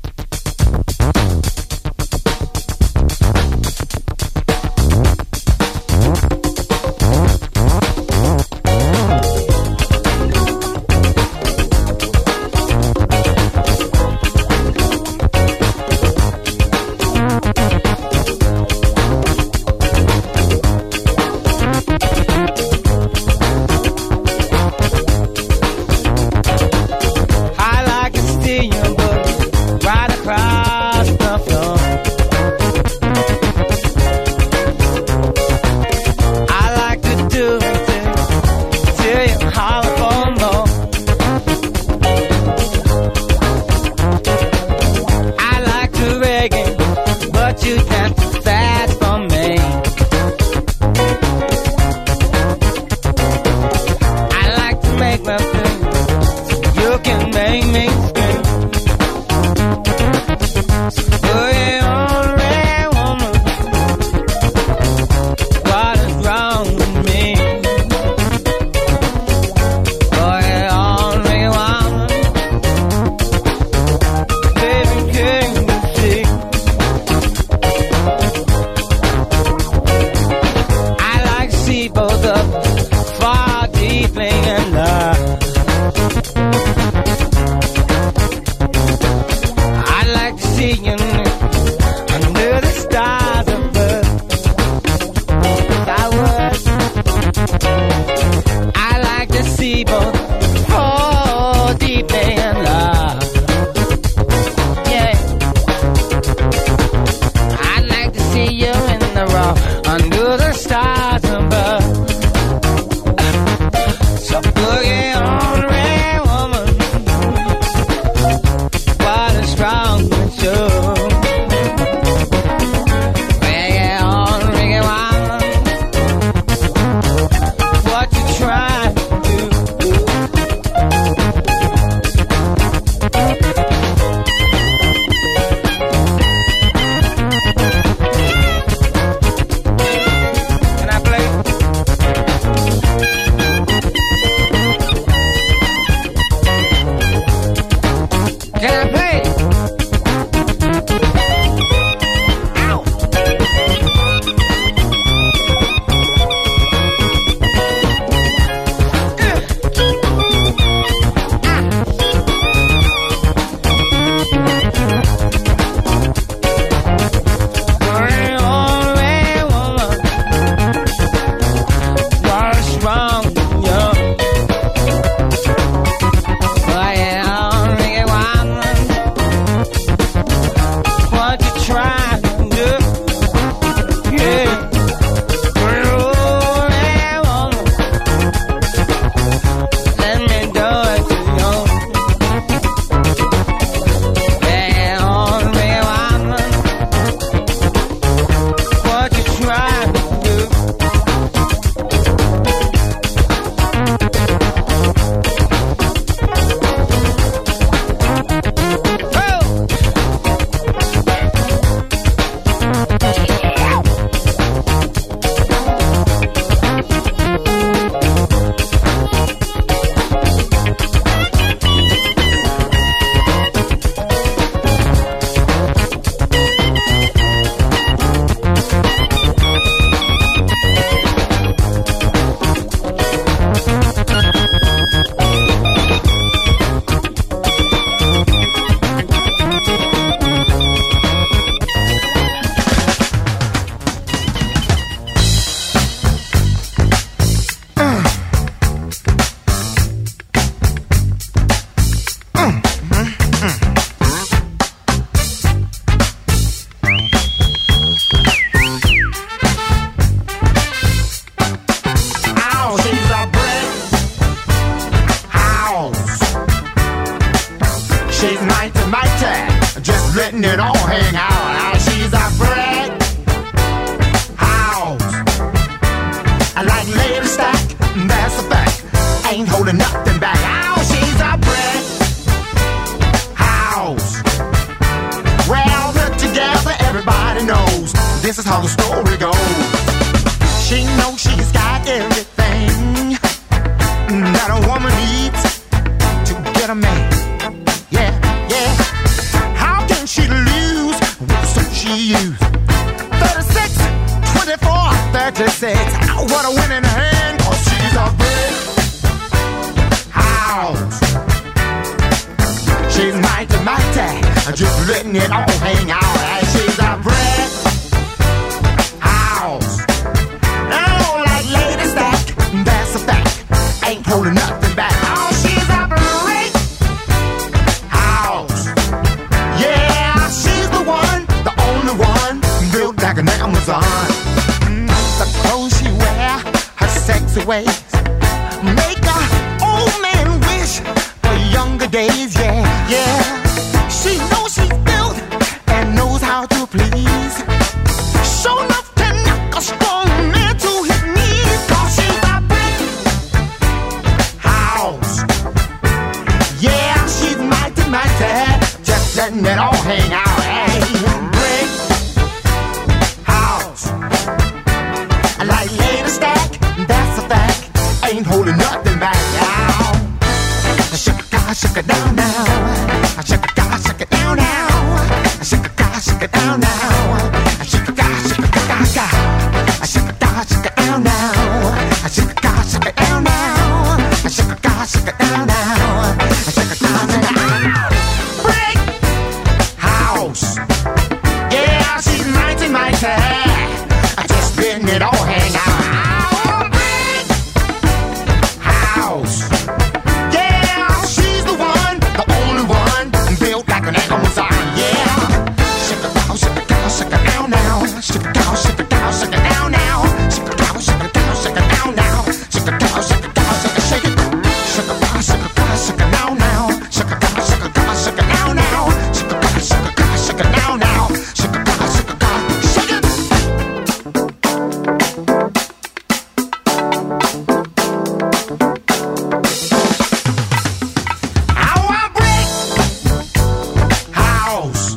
letting it all hang out. Now she's a brick house. I like lady stack, that's a fact. Ain't holding nothing back. Oh, she's a brick house. Well put together, everybody knows this is how the story goes. She knows she's got everything thirty-four, thirty-six. What a winning hand, cause she's a brick house. She's mighty, mighty, just letting it all hang out. And she's a brick house. Oh, like Lady Stack, that's a fact. Ain't holding nothing back. Oh, she's a brick house. Yeah, she's the one, the only one, built like an Amazon. Mm, the clothes she wear, her sexy ways, make a old man wish for younger days. Yeah, yeah. She knows she's built and knows how to please. Show enough to knock a strong man to his knees. Cause she's a brick house. Yeah, she's mighty, mighty, just letting it all hang out. Hey, brick house. Like Lady Stack, that's a fact. Ain't holding nothing back now. Shake it, God, shake it down now. Shake it, God, shake it down now. Shake it, God, shake it down now. Shake it, God, shake it, God, God. Shake it, God, shake it down now. Shake it, God, shake it down now. Shake it, God, shake it down now. Shake it, God, shake it down. Brick house. Yeah, she's mighty, mighty. Just letting it all hang out. Brick house. Yeah, she's the one, the only one, built like an Amazon. Yeah. Shake it down, shake it down, shake it down now. Shake it down, shake it down, shake it down now. Shake it down, shake it down, shake it down now. Shake it down, shake it down, shake it, shake it. Shake it down, shake it down, shake it down now. Shake it down, shake it down, shake it down now. Shake it down, shake it down, shake it down now. Shake it down, shake it down, shake it. Our brick house.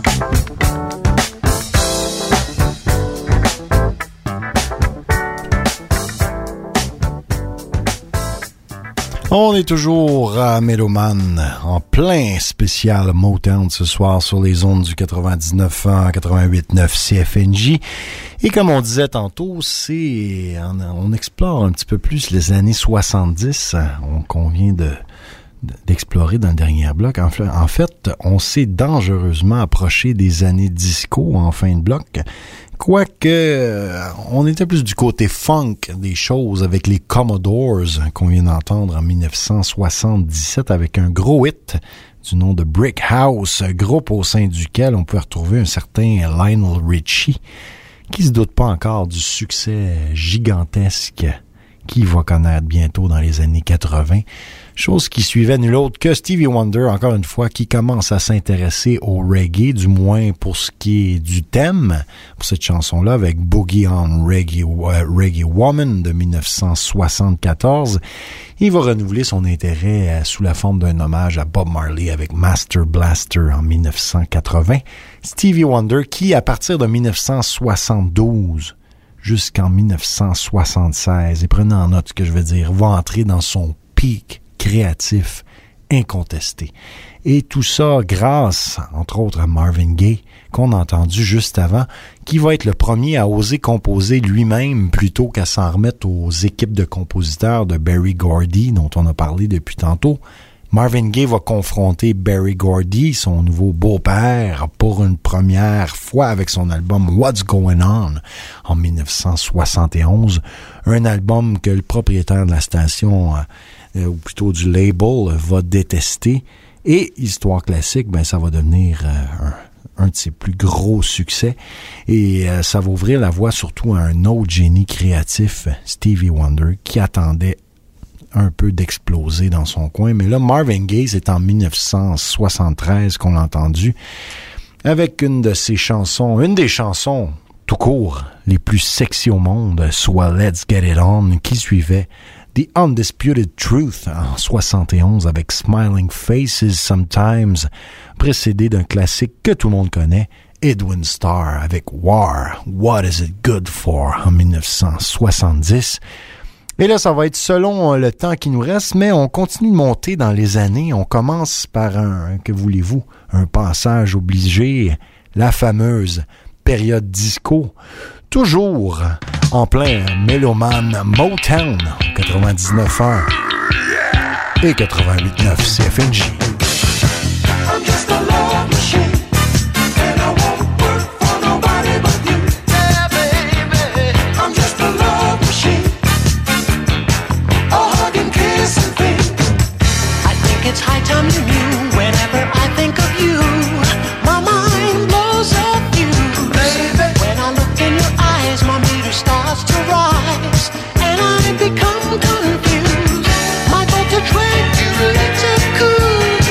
On est toujours à Méloman, en plein spécial Motown ce soir sur les ondes du quatre-vingt-dix-neuf à quatre-vingt-huit neuf C F N J. Et comme on disait tantôt, c'est on, on explore un petit peu plus les années soixante-dix, on, qu'on vient de, de, d'explorer dans le dernier bloc. En, en fait, on s'est dangereusement approché des années disco en fin de bloc. Quoique, euh, on était plus du côté funk des choses avec les Commodores qu'on vient d'entendre en dix-neuf cent soixante-dix-sept avec un gros hit du nom de Brick House, groupe au sein duquel on peut retrouver un certain Lionel Richie qui se doute pas encore du succès gigantesque qu'il va connaître bientôt dans les années quatre-vingts. Chose qui suivait nul autre que Stevie Wonder, encore une fois, qui commence à s'intéresser au reggae, du moins pour ce qui est du thème, pour cette chanson-là, avec Boogie on Reggae, uh, Reggae Woman de dix-neuf cent soixante-quatorze. Il va renouveler son intérêt uh, sous la forme d'un hommage à Bob Marley avec Master Blaster en dix-neuf cent quatre-vingts. Stevie Wonder, qui, à partir de dix-neuf cent soixante-douze jusqu'en dix-neuf cent soixante-seize, et prenez en note ce que je veux dire, va entrer dans son pic créatif incontesté. Et tout ça grâce, entre autres, à Marvin Gaye, qu'on a entendu juste avant, qui va être le premier à oser composer lui-même plutôt qu'à s'en remettre aux équipes de compositeurs de Berry Gordy, dont on a parlé depuis tantôt. Marvin Gaye va confronter Berry Gordy, son nouveau beau-père, pour une première fois avec son album What's Going On en dix-neuf cent soixante et onze. Un album que le propriétaire de la station, euh, ou plutôt du label, va détester. Et Histoire classique, ben ça va devenir euh, un, un de ses plus gros succès. Et euh, ça va ouvrir la voie surtout à un autre génie créatif, Stevie Wonder, qui attendait un peu d'exploser dans son coin. Mais là, Marvin Gaye, c'est en dix-neuf cent soixante-treize qu'on l'a entendu, avec une de ses chansons, une des chansons tout court, les plus sexy au monde, soit Let's Get It On, qui suivait The Undisputed Truth en soixante et onze avec Smiling Faces Sometimes, précédé d'un classique que tout le monde connaît, Edwin Starr avec War, What Is It Good For en dix-neuf cent soixante-dix. Et là, ça va être selon le temps qui nous reste, mais on continue de monter dans les années. On commence par un, que voulez-vous, un passage obligé, la fameuse période disco. Toujours en plein Méloman Motown, quatre-vingt-dix-neuf un et quatre-vingt-huit neuf C F N J. I'm just a love machine, and I won't work for nobody but you. Yeah, baby, I'm just a love machine, a hug and kiss and thing. I think it's high time you knew. Whenever I think of you, my mind blows up you. Baby, when I look in your eyes, my meter starts to rise, and I become confused. My voltage regulators cool.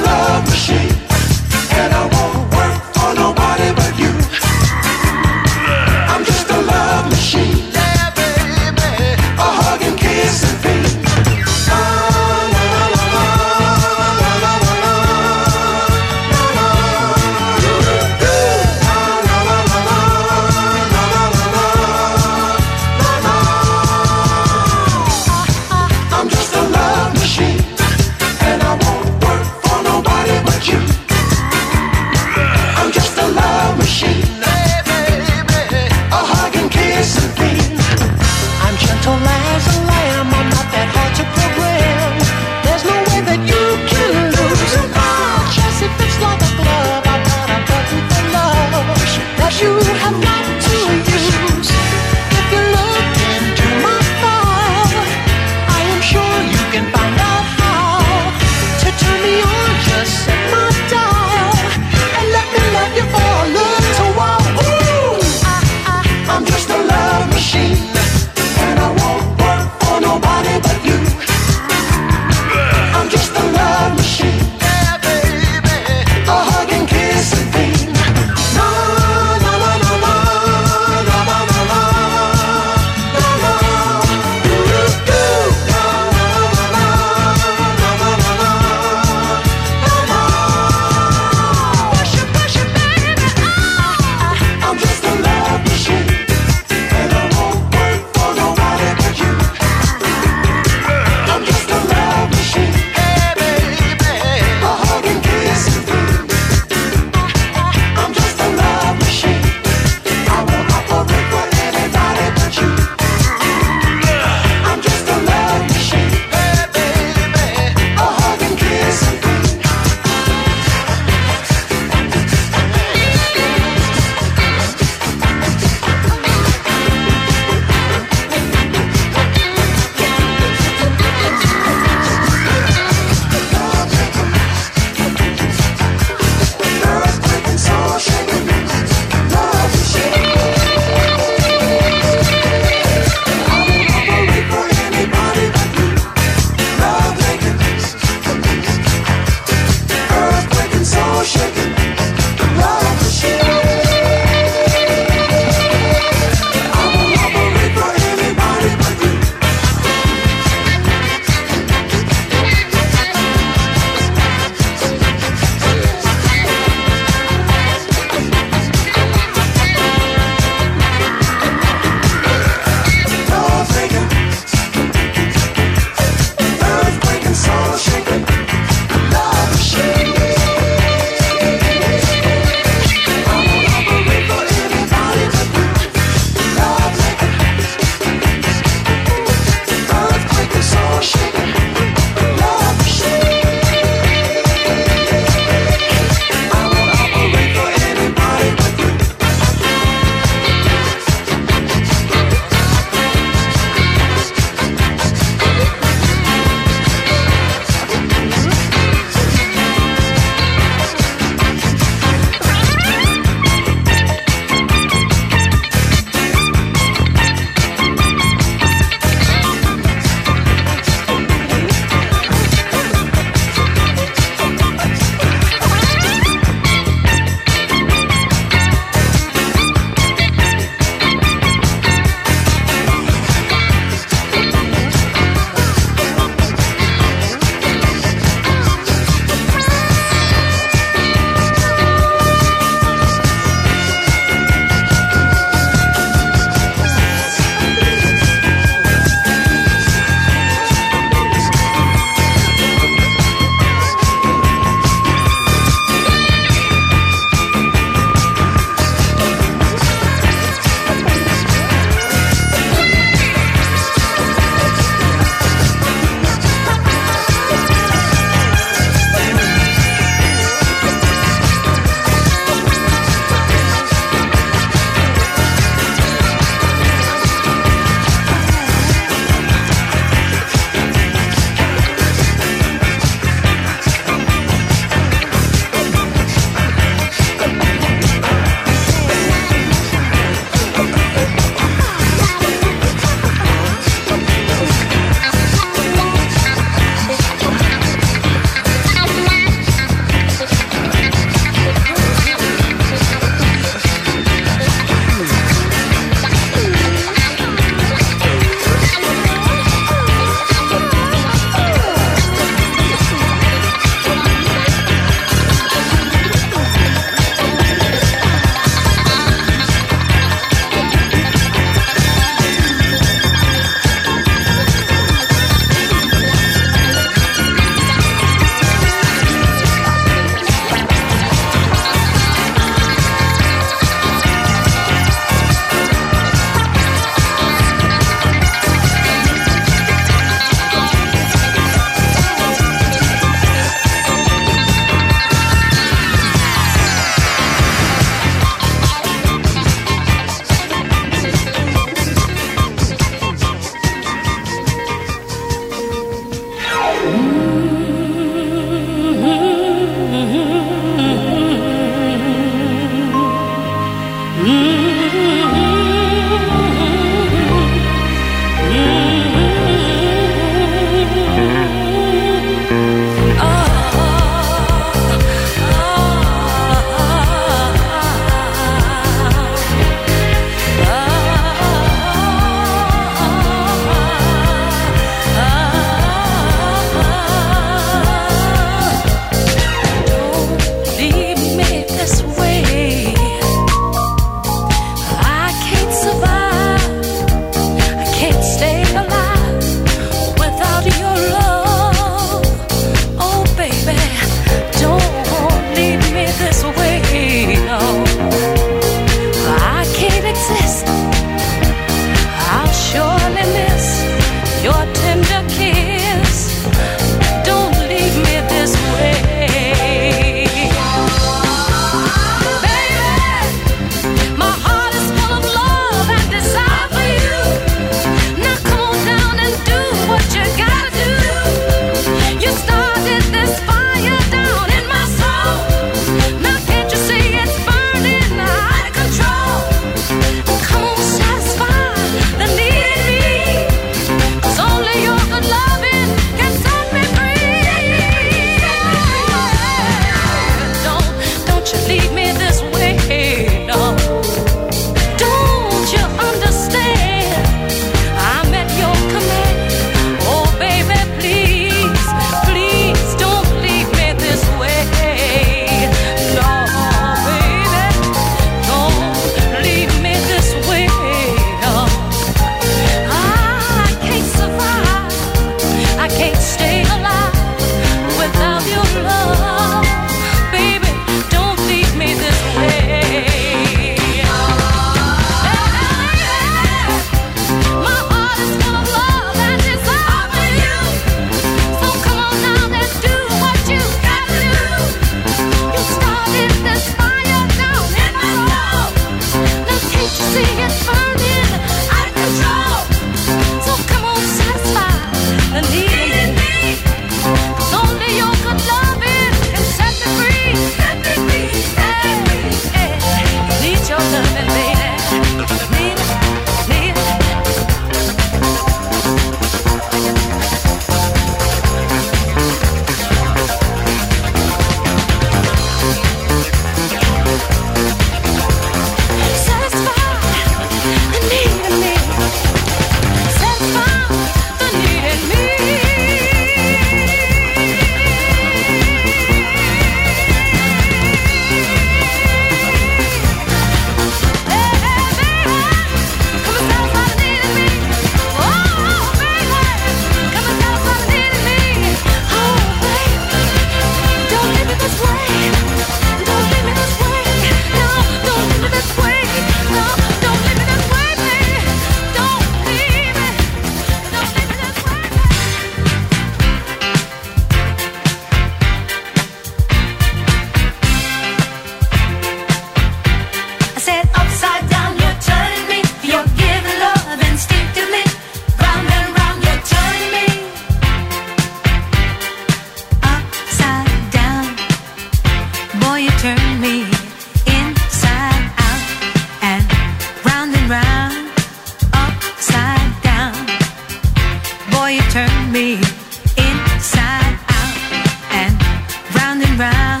Boy, you turn me inside out and round and round.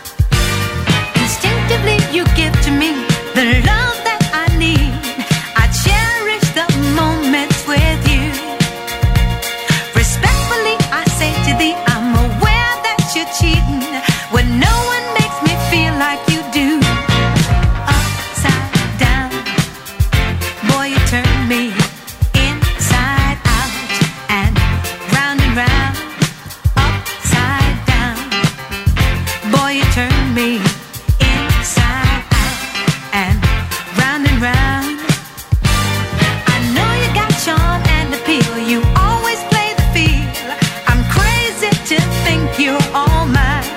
Instinctively you give to me the love that I need. I cherish the moments with you. Respectfully I say to thee, I'm aware that you're cheating when no one makes me feel like you do. Upside down, boy, you turn me inside out and round and round. Upside down, boy, you turn me inside out and round and round. I know you got charm and appeal, you always play the field. I'm crazy to think you're all mine.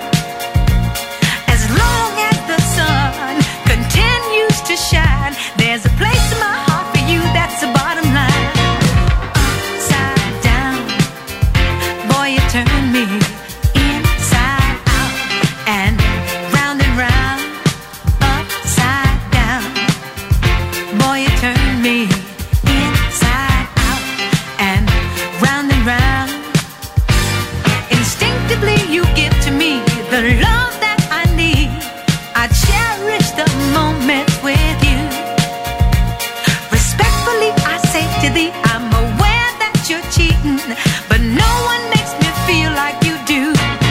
As long as the sun continues to shine, there's a place in my heart for you, that's the bottom line. Upside down, boy, you turn me inside out and round and round. Upside down, boy, you turn me inside out and round and round. Instinctively you give to me the love that I need. I cherish the moments with you. Respectfully I say to thee, I'm aware that you're cheating, but no one makes me feel like you do.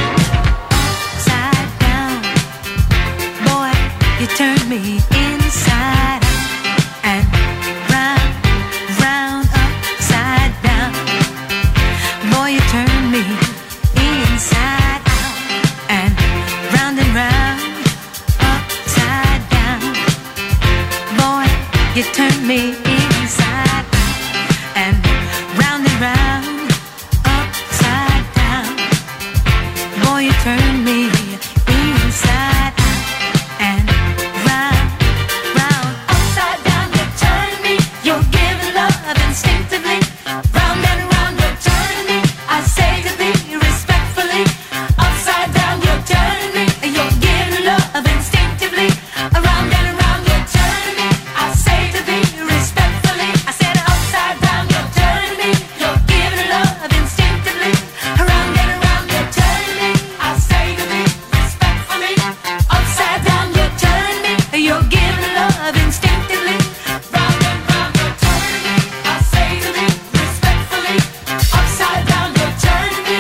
Upside down, boy, you turn me inside out and round, round, upside down. Boy, you turn me inside out and round and round. Upside down, boy, you turn me inside out and round and round. Upside down, boy, you turn me inside out and round, round. Upside down, you turn me. You're giving love instinctively. Round and round, you turn me. I say to thee respectfully. Upside down, you turn me. You're giving love instinctively. Around and around, you turn me. I say to thee respectfully. I said upside down, you turn me. You're giving love instinctively. Around and around, you turn me. I say to thee respectfully. Upside down, you turn me. You're giving love instinctively. Round and round, you turn me. I say to thee respectfully. Upside down, you turn me.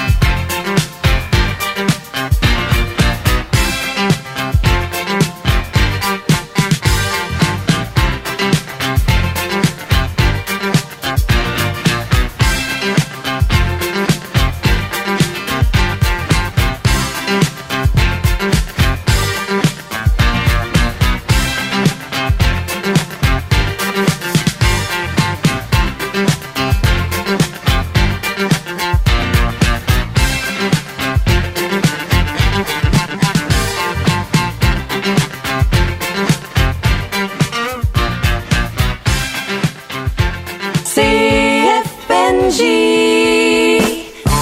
C F N G.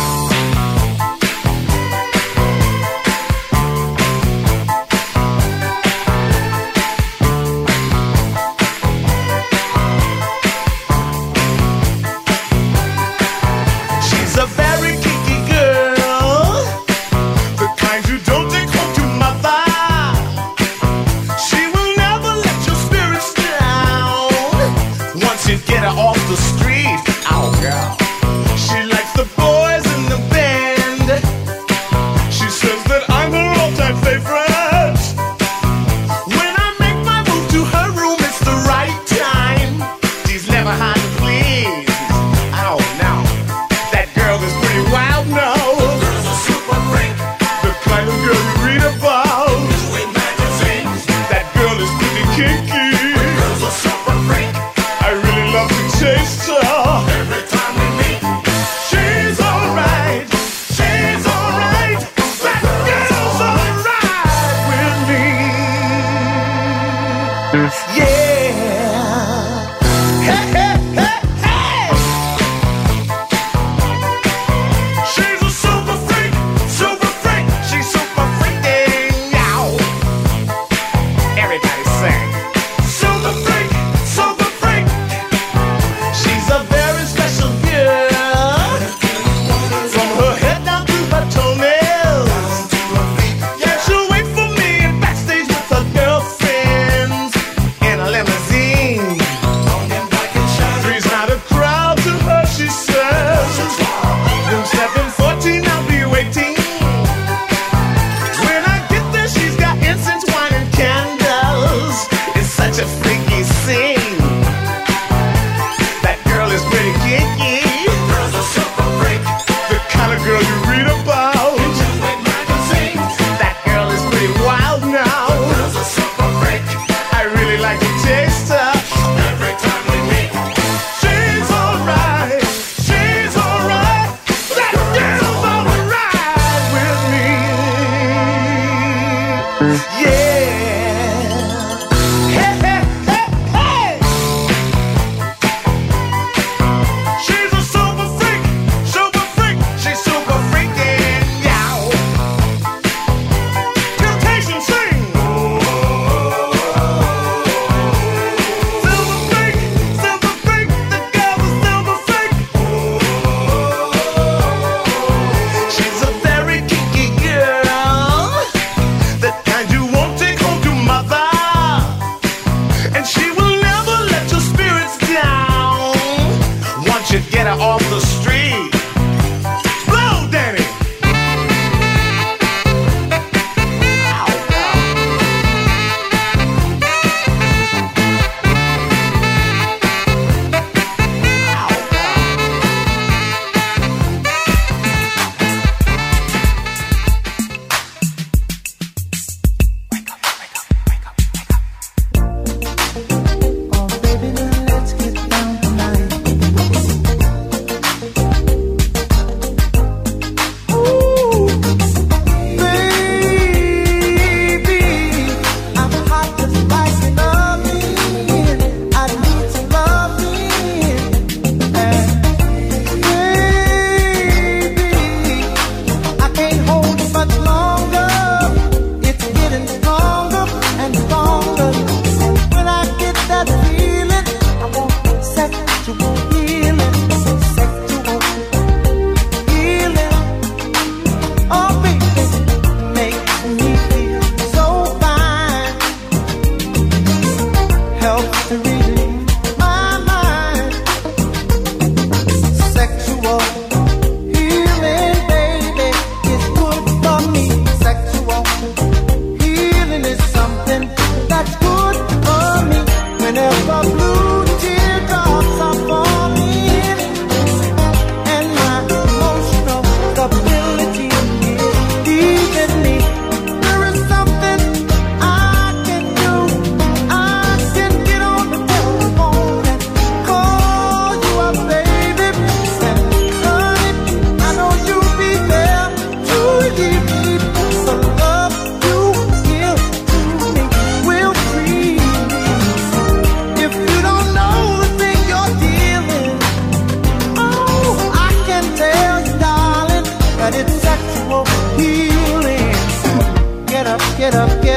She's a very kinky girl, the kind you don't take home to mother. She will never let your spirits down once you get her off the street. Oh, girl.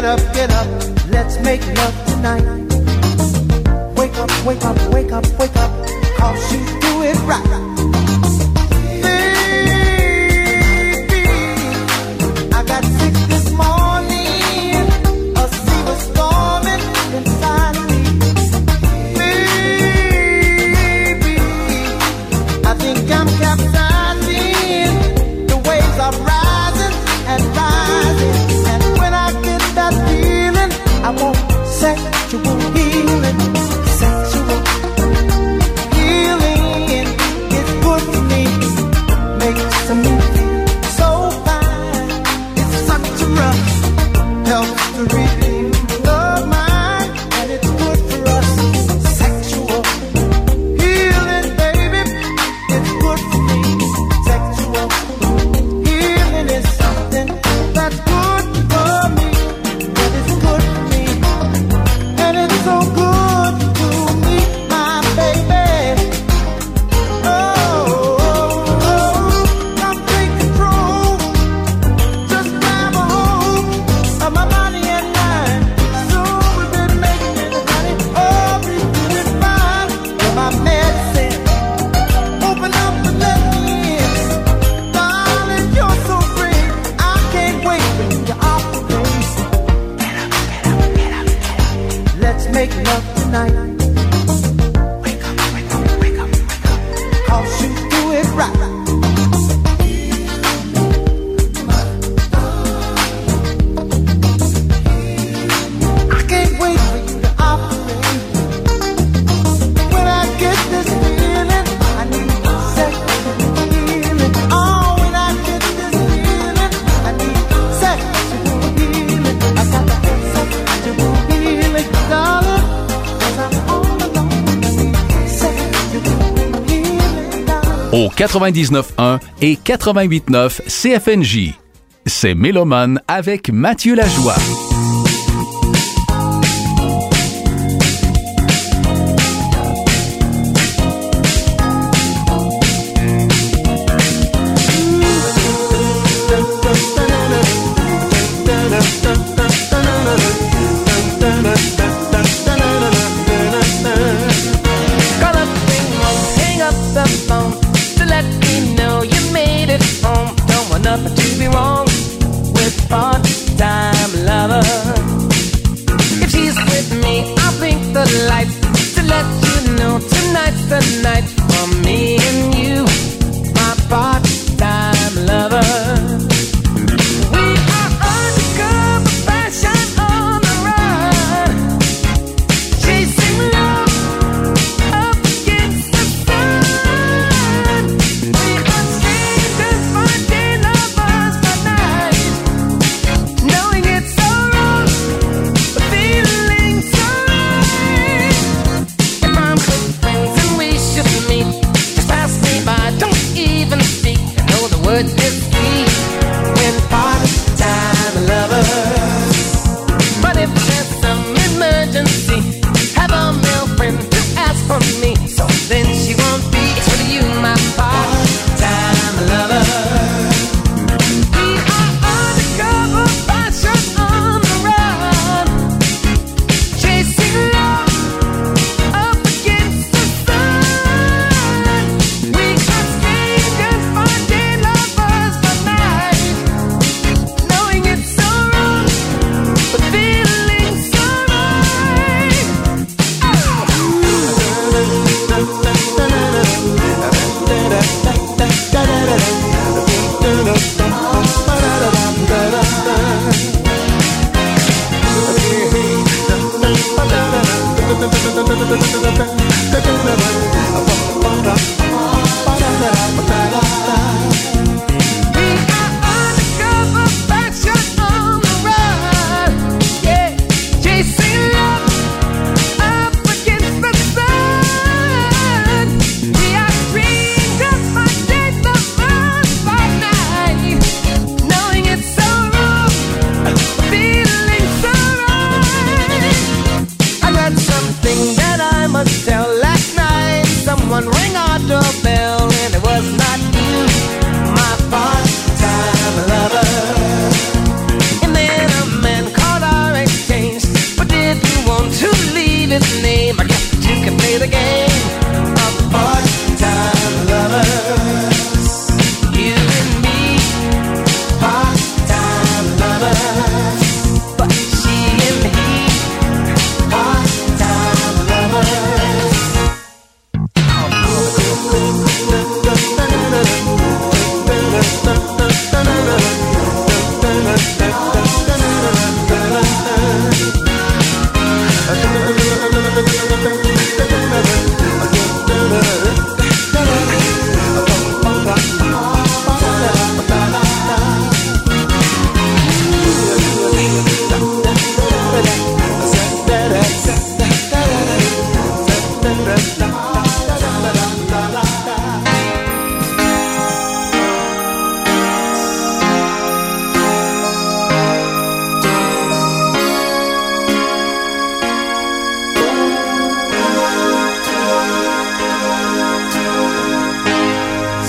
up, get up, let's make love tonight. Wake up, wake up, wake up, wake up, cause you do it right. Baby, I got sick this morning, a sea was storming inside of me. Baby, I think I'm capsizing, the waves are rising and rising, and when I get that feeling, I want sexual healing. Sexual healing is good for me, makes me feel so fine. It's such a rush, helps to redeem the mind, and it's good for us. Sexual healing, baby, it's good for me. Sexual healing is something that's good for me, and it's good for me, and it's so good to me, my baby. Oh, oh, oh, come take control, just grab a hold of my body and mind. So we've been making it, honey, oh, we doing fine. You're my medicine, open up and let me in. Darling, you're so great, I can't wait when you're off the base. Let's make love tonight. Wake up, wake up, wake up, wake up, cause you do it right. I can't wait for you to operate. When I get this feeling, I need sexual healing. Oh, when I get this feeling, I need sexual healing. I got to have sexual healing, darling, 'cause I'm all alone. I need sexual healing, darling. Au quatre-vingt-dix-neuf un et quatre-vingt-huit neuf C F N J. C'est Mélomane avec Mathieu Lajoie. Call up ring home, hang up the phone to let me know you made it home. Don't want nothing to be wrong with part-time lover. If she's with me, I'll blink the lights to let you know tonight's the night for me and you, my part-time lover. We are undercover fashion on the run, chasing love up against the sun. We are strangers finding lovers by night, knowing it's so wrong, but feeling so right. If I'm good friends and we should meet, just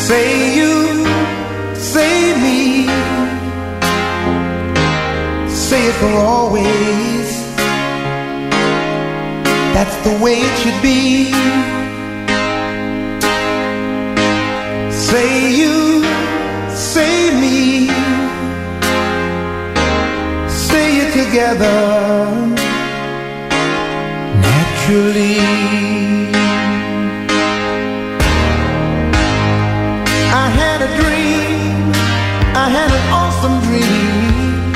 Say you, say me, say it for always. That's the way it should be. Say you, say me, say it together naturally. I had a dream, I had an awesome dream.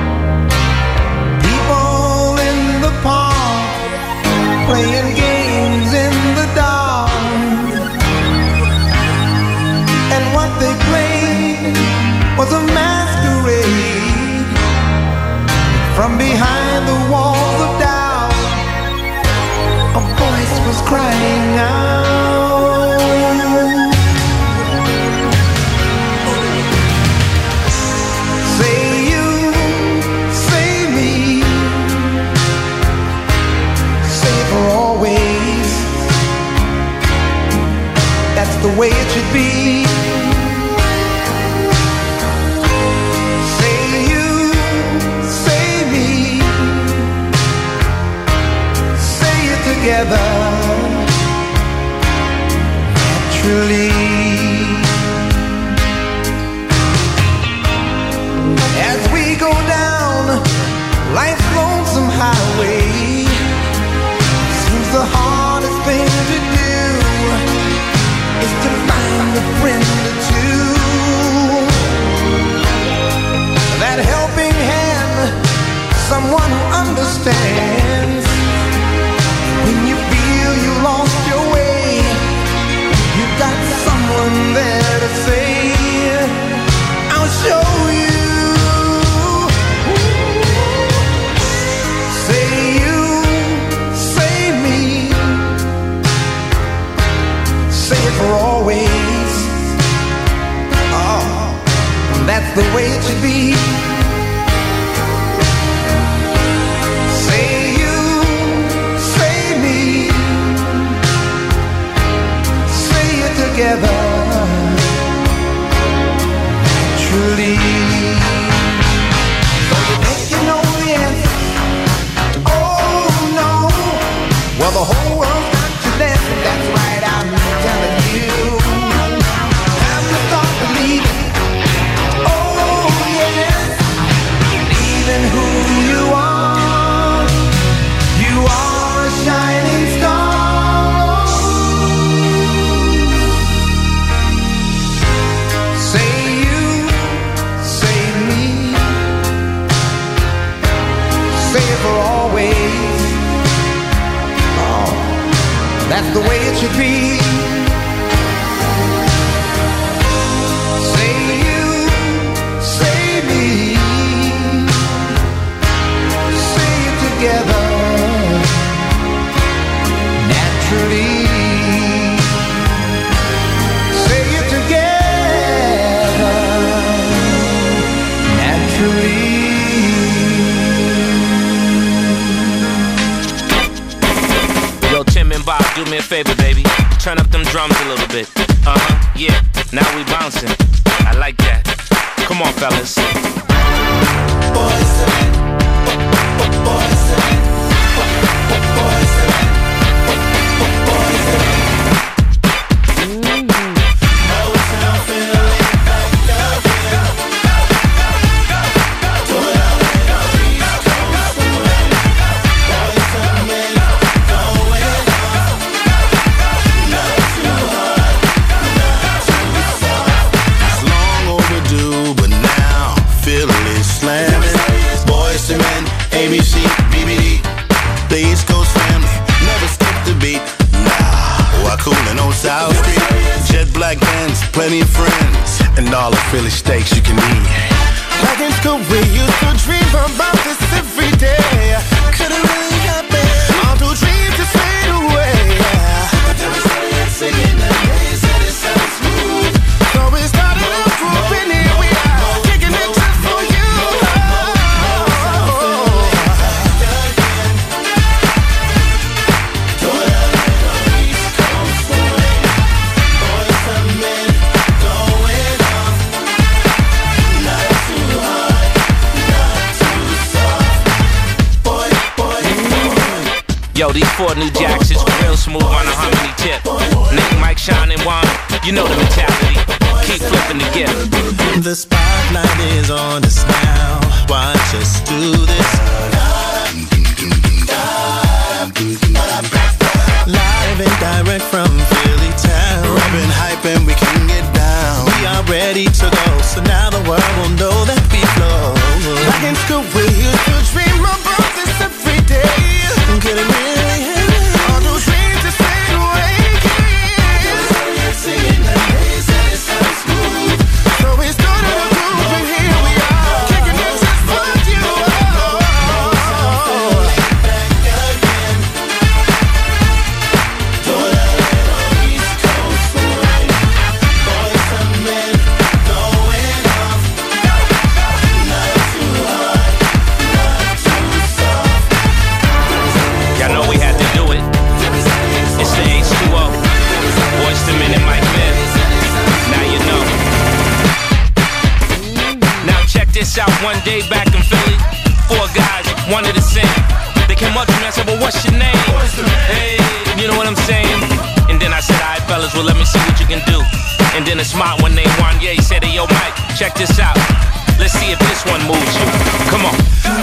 People in the park playing games in the dark. And what they played was a masquerade. From behind the walls of doubt, a voice was crying out. The way it should be. Say you, say me, say it together naturally. As we go down life's lonesome highway, seems the hardest thing to do is to find a friend or two. That helping hand, someone who understands. When you feel you lost your way, you got someone there to say, I'll show you. Say you, say me, say it for always. Oh, that's the way it should be. Say you, say me, say it together naturally. So you think you know the answer? Oh no. Well, the whole world's got you dancing. That's right, I'm telling you. Time to start believing. Oh yes, believing who you are. You are a shining star. Say you, say me, say it for always. Oh, that's the way it should be. Say you, say me, say it together naturally. Say it together naturally. Yo, Tim and Bob, do me a favor, baby. Turn up them drums a little bit. Uh-huh, yeah. Now we bouncing. I like that. Come on, fellas. A B C, B B D, the East Coast family, never skip the beat. Nah, while coolin' on South Street, jet black bands, plenty of friends, and all the Philly steaks you can eat. Back in school we used to dream about this every day. Could it really happen? All those dreams just fade away. But there was only a singing and they said it sounds smooth. So we started a group and here we are, kicking it just for you. Boys and men, go Yo, these four new jacks is real smooth on a harmony tip. Nick, Mike, Sean, and Juan, you know the mentality. Keep flipping the gift. The spotlight is on us now. Watch us do this. Live and direct from Philly town. Rubbing hype and we can get down. We are ready to go, so now the world will know that we flow. Back in school we used to dream about this every day. Could it really happen? All those dreams just fade away. Singing the days and it sounds smooth. So we started a groove and here we are, kicking it just for you. This out one day back in Philly. Four guys wanted to sing. They came up to me and said, well, what's your name? Hey, you know what I'm saying? And then I said, all right, fellas, well, let me see what you can do. And then a smart one named Juan, yeah, he said, hey, yo, Mike, check this out. Let's see if this one moves you. Come on.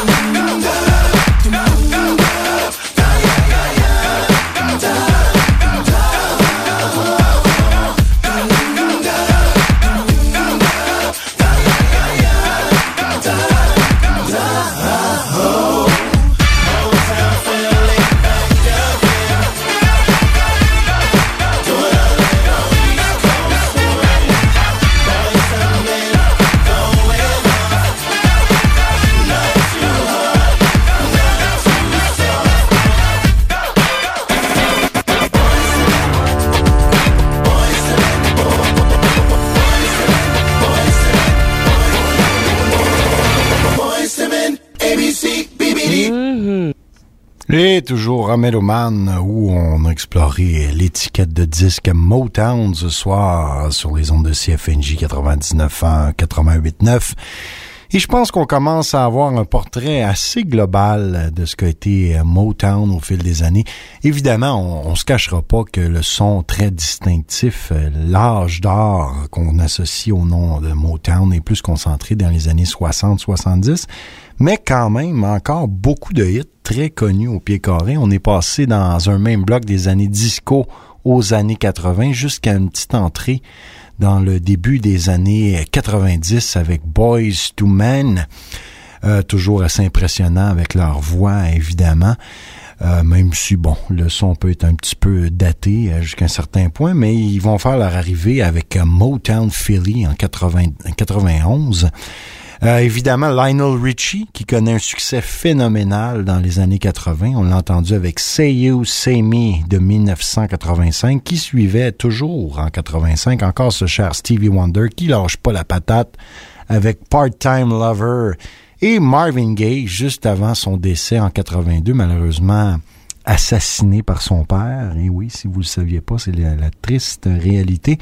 Et toujours à Meloman, où on a exploré l'étiquette de disque Motown ce soir sur les ondes de C F N J quatre-vingt-dix-neuf virgule quatre-vingt-huit neuf. Et je pense qu'on commence à avoir un portrait assez global de ce qu'a été Motown au fil des années. Évidemment, on, on se cachera pas que le son très distinctif, l'âge d'or qu'on associe au nom de Motown est plus concentré dans les années soixante soixante-dix, mais quand même encore beaucoup de hits très connus au pied carré. On est passé dans un même bloc des années disco aux années quatre-vingts jusqu'à une petite entrée dans le début des années quatre-vingt-dix avec Boyz two Men, euh, toujours assez impressionnant avec leur voix, évidemment, euh, même si, bon, le son peut être un petit peu daté euh, jusqu'à un certain point, mais ils vont faire leur arrivée avec euh, Motown Philly en quatre-vingts, quatre-vingt-onze. Euh, évidemment, Lionel Richie, qui connaît un succès phénoménal dans les années quatre-vingts. On l'a entendu avec Say You, Say Me de dix-neuf cent quatre-vingt-cinq, qui suivait toujours en quatre-vingt-cinq encore ce cher Stevie Wonder, qui lâche pas la patate avec Part-Time Lover, et Marvin Gaye, juste avant son décès en quatre-vingt-deux, malheureusement assassiné par son père. Et oui, si vous le saviez pas, c'est la, la triste réalité.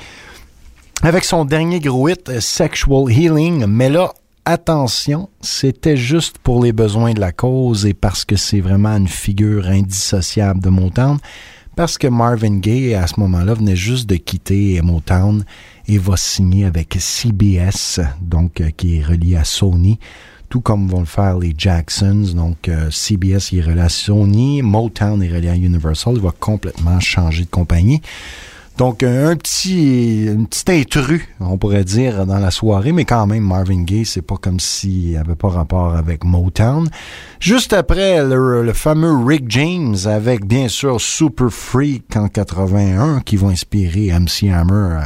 Avec son dernier gros hit, Sexual Healing, mais là, attention, c'était juste pour les besoins de la cause et parce que c'est vraiment une figure indissociable de Motown, parce que Marvin Gaye, à ce moment-là, venait juste de quitter Motown et va signer avec C B S, donc euh, qui est relié à Sony, tout comme vont le faire les Jacksons. Donc euh, C B S il est relié à Sony, Motown est relié à Universal, il va complètement changer de compagnie. Donc, un petit, une petite intrus, on pourrait dire, dans la soirée, mais quand même, Marvin Gaye, c'est pas comme s'il n'avait pas rapport avec Motown. Juste après, le, le fameux Rick James, avec, bien sûr, Super Freak en quatre-vingt-un, qui vont inspirer M C Hammer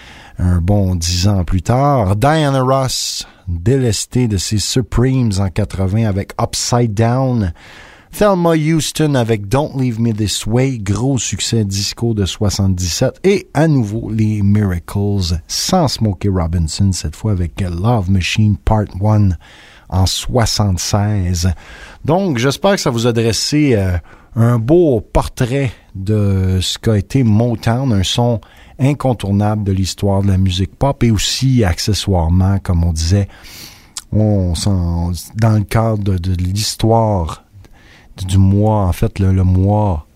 un bon dix ans plus tard. Diana Ross, délestée de ses Supremes en quatre-vingts, avec Upside Down. Thelma Houston avec Don't Leave Me This Way, gros succès disco de soixante-dix-sept. Et à nouveau, les Miracles, sans Smokey Robinson, cette fois avec Love Machine Part un en soixante-seize. Donc, j'espère que ça vous a dressé euh, un beau portrait de ce qu'a été Motown, un son incontournable de l'histoire de la musique pop et aussi, accessoirement, comme on disait, on s'en, dans le cadre de, de l'histoire du mois, en fait, le, le mois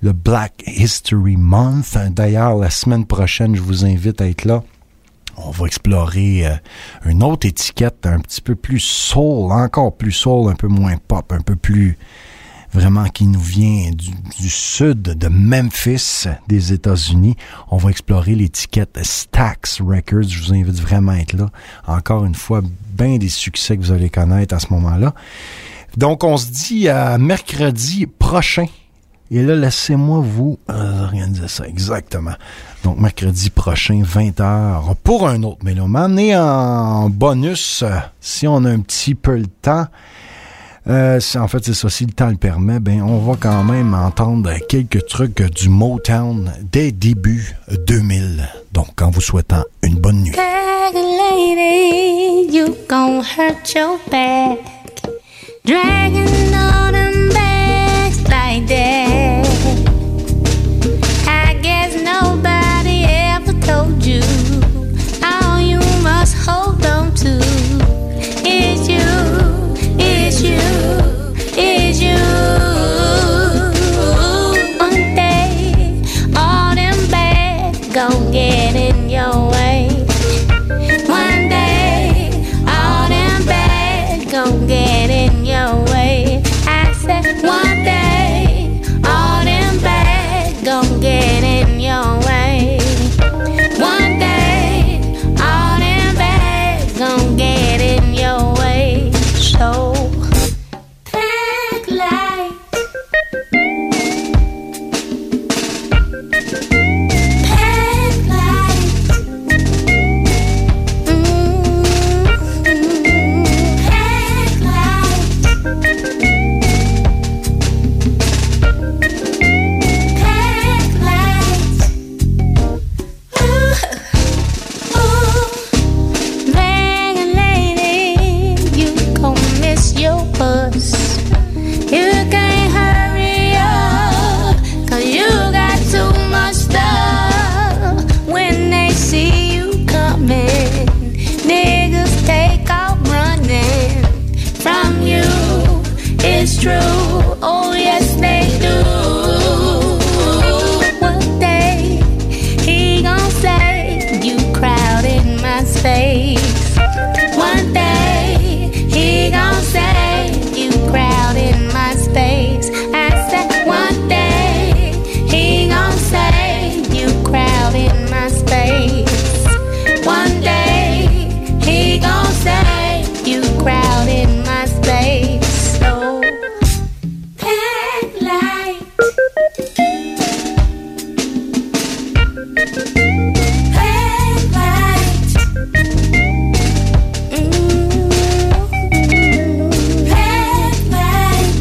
le Black History Month. D'ailleurs, la semaine prochaine, je vous invite à être là. On va explorer euh, une autre étiquette un petit peu plus soul, encore plus soul, un peu moins pop, un peu plus vraiment qui nous vient du, du sud de Memphis, des États-Unis. On va explorer l'étiquette Stax Records. Je vous invite vraiment à être là. Encore une fois, bien des succès que vous allez connaître à ce moment-là. Donc, on se dit à mercredi prochain. Et là, laissez-moi vous euh, organiser ça exactement. Donc, mercredi prochain, vingt heures, pour un autre Mélomane. Et en bonus, euh, si on a un petit peu le temps, euh, en fait, c'est ça, si le temps le permet, ben, on va quand même entendre quelques trucs du Motown des débuts deux mille. Donc, en vous souhaitant une bonne nuit. Bag lady, you gon' hurt your back. Dragging all them bags like that. I guess nobody ever told you all you must hold on to is you, is you, is you. One day, all them bags gon' get in your way. One day, all them bags gon' get in your way. I said one day, all them bags gon' get in your way. One day, all them bags gon' get in your way. So pack light, pack light, mm-hmm. Pack light, pack light. Ooh, ooh, begging lady, you gon' miss your bus. You can't hurry up, 'cause you got too much stuff. When they see you coming, niggas take off running from you. It's true, oh yes they do. One day, he gon' say, you crowded my space. One day, he gon' say, you crowded my space. I said, one day, he gon' say, you crowded my space. One day, he gon' say, you crowded my space. So, pack light, pack light, mm-hmm. Pack light,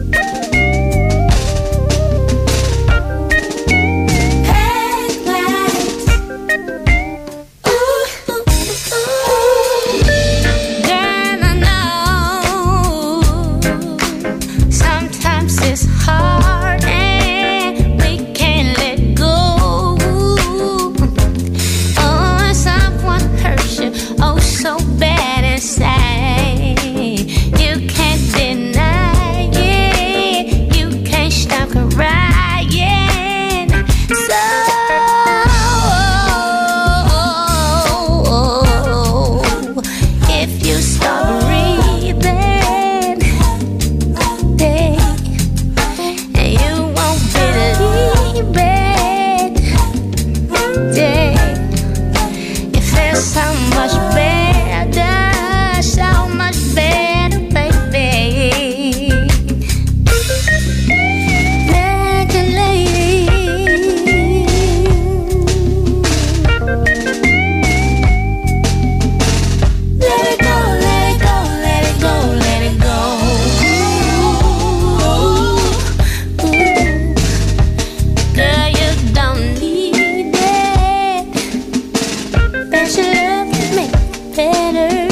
pack light. Ooh, girl, I know sometimes it's hard and we can't let go. Oh, when someone hurts you, oh so bad inside, you can't deny it, you can't stop crying. So if you stop breathing, then you won't believe it. Yeah, it feels so much better, so much better, baby. Like a lady, let it go, let it go, let it go, let it go. Girl, you don't need it. Special love to make it better.